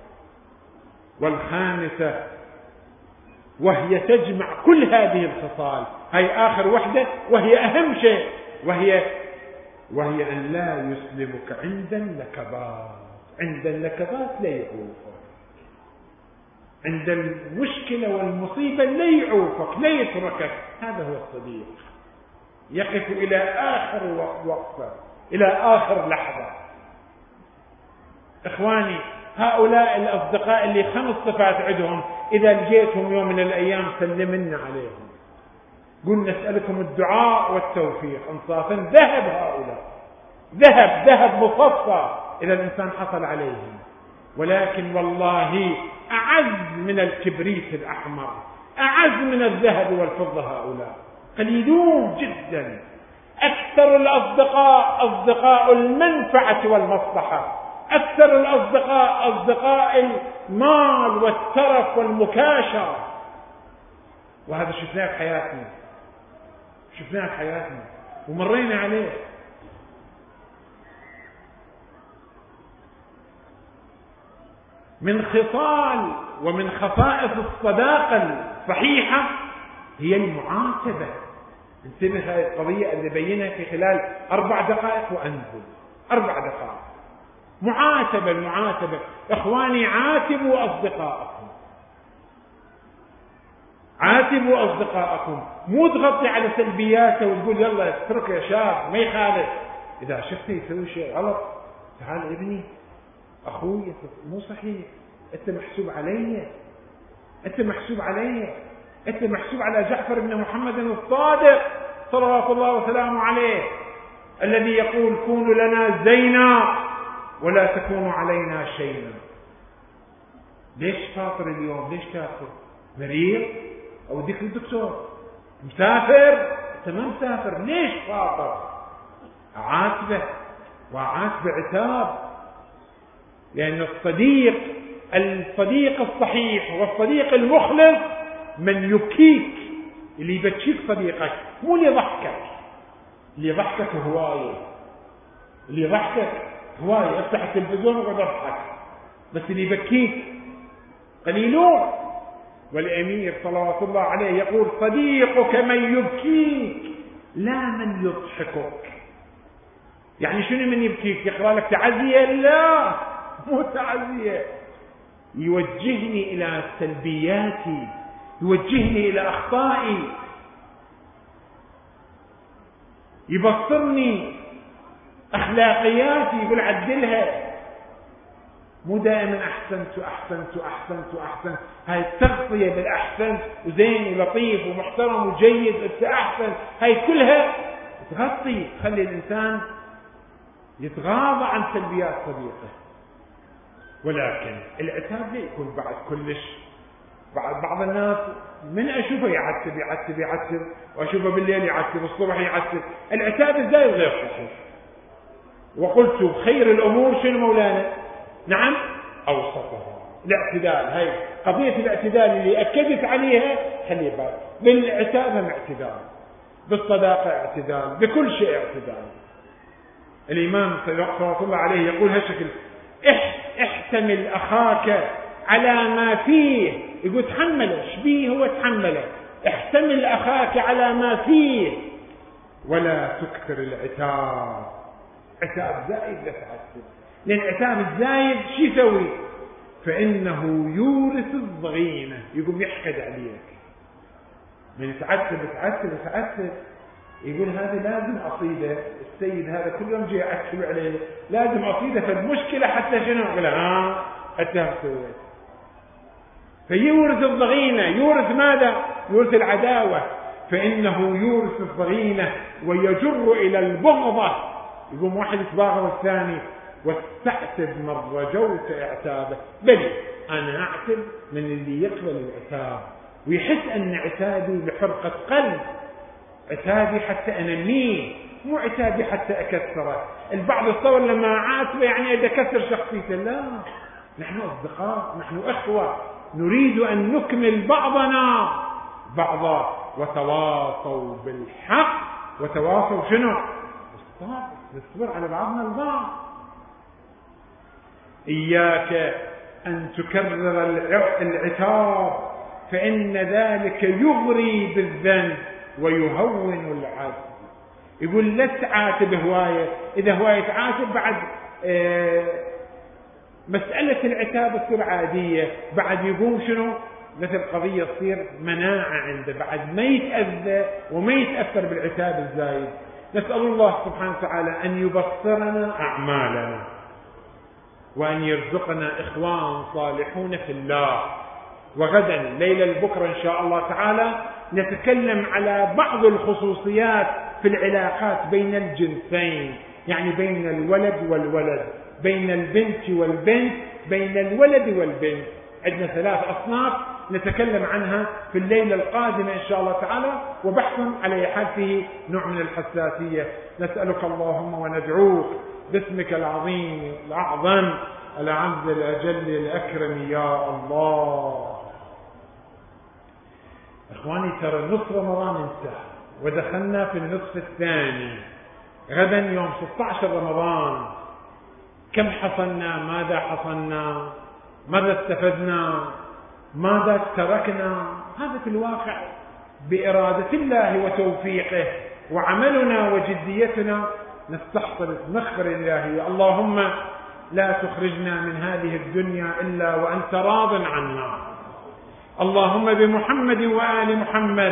والخامسة، وهي تجمع كل هذه الخصال، هي آخر وحدة وهي أهم شيء، وهي وهي أن لا يسلمك عند اللكبات. عند اللكبات لا يعوفك، عند المشكلة والمصيبة لا يعوفك، لا يتركك. هذا هو الصديق، يقف إلى آخر وقفة، إلى آخر لحظة. إخواني، هؤلاء الأصدقاء اللي خمس صفات عندهم، إذا لقيتهم يوم من الأيام سلمنا عليهم، قل نسألكم الدعاء والتوفيق. انصافا ذهب هؤلاء، ذهب ذهب مصفى إذا الإنسان حصل عليهم. ولكن والله أعز من الكبريت الأحمر، أعز من الذهب والفضة هؤلاء، قليلون جدا. أكثر الأصدقاء أصدقاء المنفعة والمصلحة، أكثر الأصدقاء أصدقاء المال والترف والمكاشرة. وهذا شفناه في حياتنا، شفناه في حياتنا ومرينا عليه. من خصال ومن خصائص الصداقة الصحيحة هي المعاتبة. انتبه هذه القضية اللي بينها في خلال أربع دقائق وأنزل. أربع دقائق معاتبة. المعاتبة إخواني، عاتبوا أصدقاءكم، عاتبوا أصدقاءكم، مو تغطي على سلبياته وتقول يلا اترك يا شاب ما يخالف. إذا شفته يسوي شيء غلط، تعال ابني أخوي، مو صحيح، أنت محسوب علي، أنت محسوب علي، أنت محسوب على جعفر بن محمد الصادق صلوات الله وسلامه عليه، الذي يقول كونوا لنا زينا ولا تكونوا علينا شيئا. ليش فاطر اليوم؟ ليش تاخذ؟ مريض أو ديك الدكتور؟ مسافر؟ أنت ما مسافر، ليش فاطر؟ عاتبة، وعاتبة عتاب. لأن الصديق الصديق الصحيح والصديق المخلص من يبكيك، اللي يبكيك صديقك، مو اللي يضحكك. اللي يضحكك هواية، اللي يضحكك هواية، افتح التلفزيون وضحك، بس اللي يبكيك قليلون. والأمير صلوات الله عليه يقول صديقك من يبكيك لا من يضحكك. يعني شنو من يبكيك؟ يقرأ لك تعزية؟ لا، مو تعزية، يوجهني إلى سلبياتي، يوجهني إلى أخطائي، يبصرني أخلاقياتي، يقول عدلها. مو دائما أحسنت وأحسنت وأحسنت وأحسنت، هاي التغطية بالأحسن وزين ولطيف ومحترم وجيد، أنت أحسن، هاي كلها تغطي، خلي الإنسان يتغاضى عن سلبيات صديقه. ولكن العتاب لا يكون بعد كلش. بعد بعض الناس من أشوفه يعتب يعتب يعتب، وأشوفه بالليل يعتب، الصبح يعتب. العتاب الزايد غير صحيح. وقلت خير الأمور شنو مولانا؟ نعم، أوسطها، الاعتدال. هاي قضية الاعتدال اللي أكدت عليها، خلي بالك، بالعتاب اعتدال، بالصداقة اعتدال، بكل شيء اعتدال. الإمام صلى الله عليه يقول هالشكل: احتمل أخاك على ما فيه. يقول تحمله، شبيه هو تحمله. احتمل أخاك على ما فيه ولا تكثر العتاب. عتاب زايد لا تعتب، لأن العتاب الزايد شو يسوي؟ فإنه يورث الضغينة. يقوم يحقد عليك من تعتب تعتب تعتب، يقول هذا لازم أصيده، السيد هذا كل يوم جاي أكتب عليه لازم أصيده، فالمشكلة حتى شنو؟ يقول ها أنت سويت. فيورث الضغينة. يورث ماذا؟ يورث العداوة. فإنه يورث الضغينة ويجر إلى البغضة. يقوم واحد يتباغض الثاني. واستعتب من رجوت اعتابه، بل أنا أعتب من اللي يقبل العتاب ويحس أن عتابي بحرقة قلب، عتابي حتى أنميه، مو عتابي حتى أكسره. البعض يتصور لما عاتبه يعني إذا كسر شخصيته، لا، نحن أصدقاء، نحن أخوة، نريد أن نكمل بعضنا بعضا. وتواصوا بالحق وتواصوا شنو؟ بالصبر، نصبر على بعضنا البعض. إياك أن تكرر العتاب فإن ذلك يغري بالذنب ويهون العبد. يقول لا تعاتب هواية، إذا هواية تعاتب بعد آه مسألة العتاب تصير عادية، بعد يقوم شنو؟ مثل قضية تصير مناعة عنده، بعد ما يتأذى وما يتأثر بالعتاب الزايد. نسأل الله سبحانه وتعالى أن يبصرنا أعمالنا وأن يرزقنا إخوان صالحون في الله. وغدا ليلة البكرة إن شاء الله تعالى نتكلم على بعض الخصوصيات في العلاقات بين الجنسين، يعني بين الولد والولد، بين البنت والبنت، بين الولد والبنت. عندنا ثلاث أصناف نتكلم عنها في الليلة القادمة إن شاء الله تعالى، وبحث على حال فيه نوع من الحساسية. نسألك اللهم وندعوك باسمك العظيم الأعظم الأعز الأجل الأكرم يا الله. إخواني ترى نصف رمضان انتهى ودخلنا في النصف الثاني. غدا يوم ستة عشر رمضان. كم حصلنا؟ ماذا حصلنا؟ ماذا استفدنا؟ ماذا تركنا؟ هذا في الواقع بإرادة الله وتوفيقه، وعملنا وجديتنا نستحصل نخبر الله. اللهم لا تخرجنا من هذه الدنيا إلا وأنت راض عنا. اللهم بمحمد وآل محمد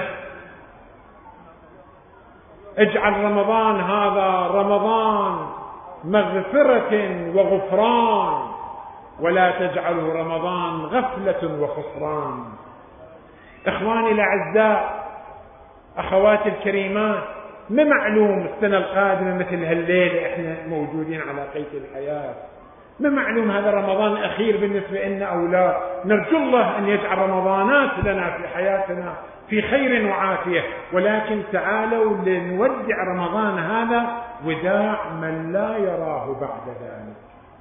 اجعل رمضان هذا رمضان مغفرة وغفران، ولا تجعله رمضان غفلة وخسران. إخواني الأعزاء، أخواتي الكريمات، ما معلوم السنة القادمة مثل هالليلة إحنا موجودين على قيد الحياة، ما معلوم هذا رمضان أخير بالنسبة لنا أو لا. نرجو الله أن يجعل رمضانات لنا في حياتنا في خير وعافية، ولكن تعالوا لنودع رمضان هذا وداع من لا يراه بعد ذلك.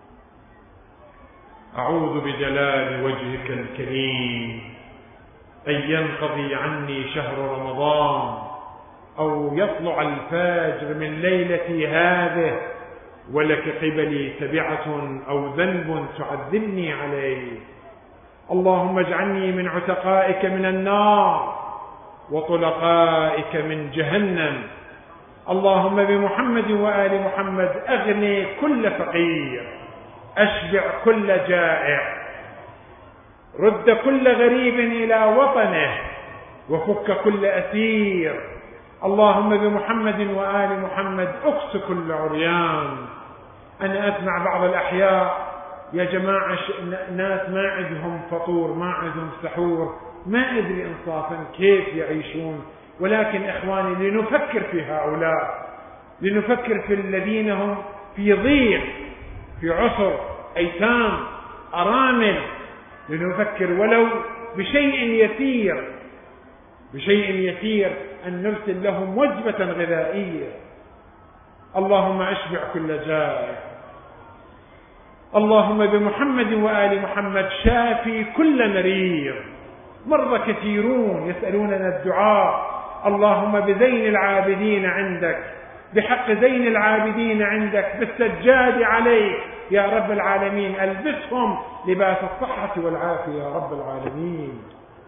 أعوذ بجلال وجهك الكريم أن ينقضي عني شهر رمضان أو يطلع الفجر من ليلتي هذه ولك قبلي تبعة أو ذنب تعذبني عليه. اللهم اجعلني من عتقائك من النار وطلقائك من جهنم. اللهم بمحمد وآل محمد أغني كل فقير، أشبع كل جائع، رد كل غريب إلى وطنه، وفك كل أسير. اللهم بمحمد وآل محمد أكس كل عريان. أنا أسمع بعض الأحياء يا جماعة ناس ما عندهم فطور، ما عندهم سحور، ما أدري إنصافا كيف يعيشون. ولكن إخواني لنفكر في هؤلاء، لنفكر في الذين هم في ضيق، في عسر، أيتام، أرامل، لنفكر ولو بشيء يسير، بشيء يسير أن نرسل لهم وجبة غذائية. اللهم أشبع كل جائع. اللهم بمحمد وآل محمد شافي كل مريض. مرضى كثيرون يسألوننا الدعاء. اللهم بزين العابدين عندك، بحق زين العابدين عندك، بالسجاد عليك يا رب العالمين، ألبسهم لباس الصحة والعافية يا رب العالمين.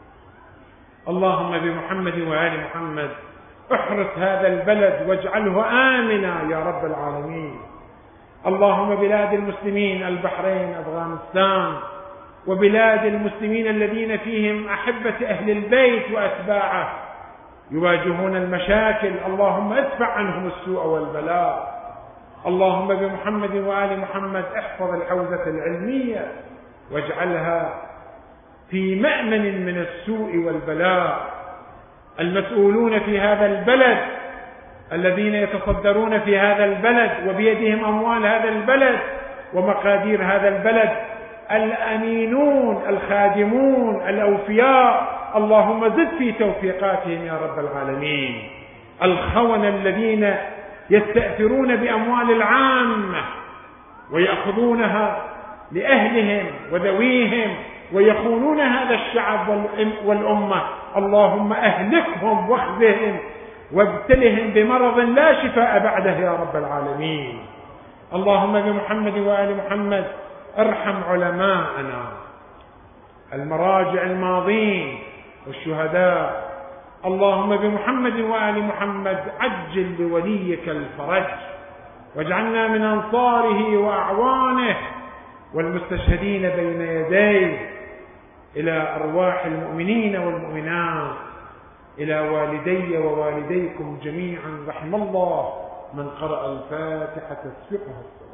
اللهم بمحمد وآل محمد احرس هذا البلد واجعله آمنا يا رب العالمين. اللهم بلاد المسلمين، البحرين، أفغانستان، وبلاد المسلمين الذين فيهم أحبة أهل البيت وأتباعه يواجهون المشاكل. اللهم ادفع عنهم السوء والبلاء. اللهم بمحمد وآل محمد احفظ الحوزة العلمية واجعلها في مأمن من السوء والبلاء. المسؤولون في هذا البلد الذين يتصدرون في هذا البلد وبيدهم أموال هذا البلد ومقادير هذا البلد، الأمينون الخادمون الأوفياء، اللهم زد في توفيقاتهم يا رب العالمين. الخونة الذين يستأثرون بأموال العامة ويأخذونها لأهلهم وذويهم ويخونون هذا الشعب والأمة، اللهم أهلكهم واخذهم وابتلهم بمرض لا شفاء بعده يا رب العالمين. اللهم بمحمد وآل محمد ارحم علماءنا المراجع الماضين والشهداء. اللهم بمحمد وآل محمد عجل لوليك الفرج واجعلنا من أنصاره وأعوانه والمستشهدين بين يديه. إلى أرواح المؤمنين والمؤمنات، إلى والدي ووالديكم جميعا، رحم الله من قرأ الفاتحة تسبقها.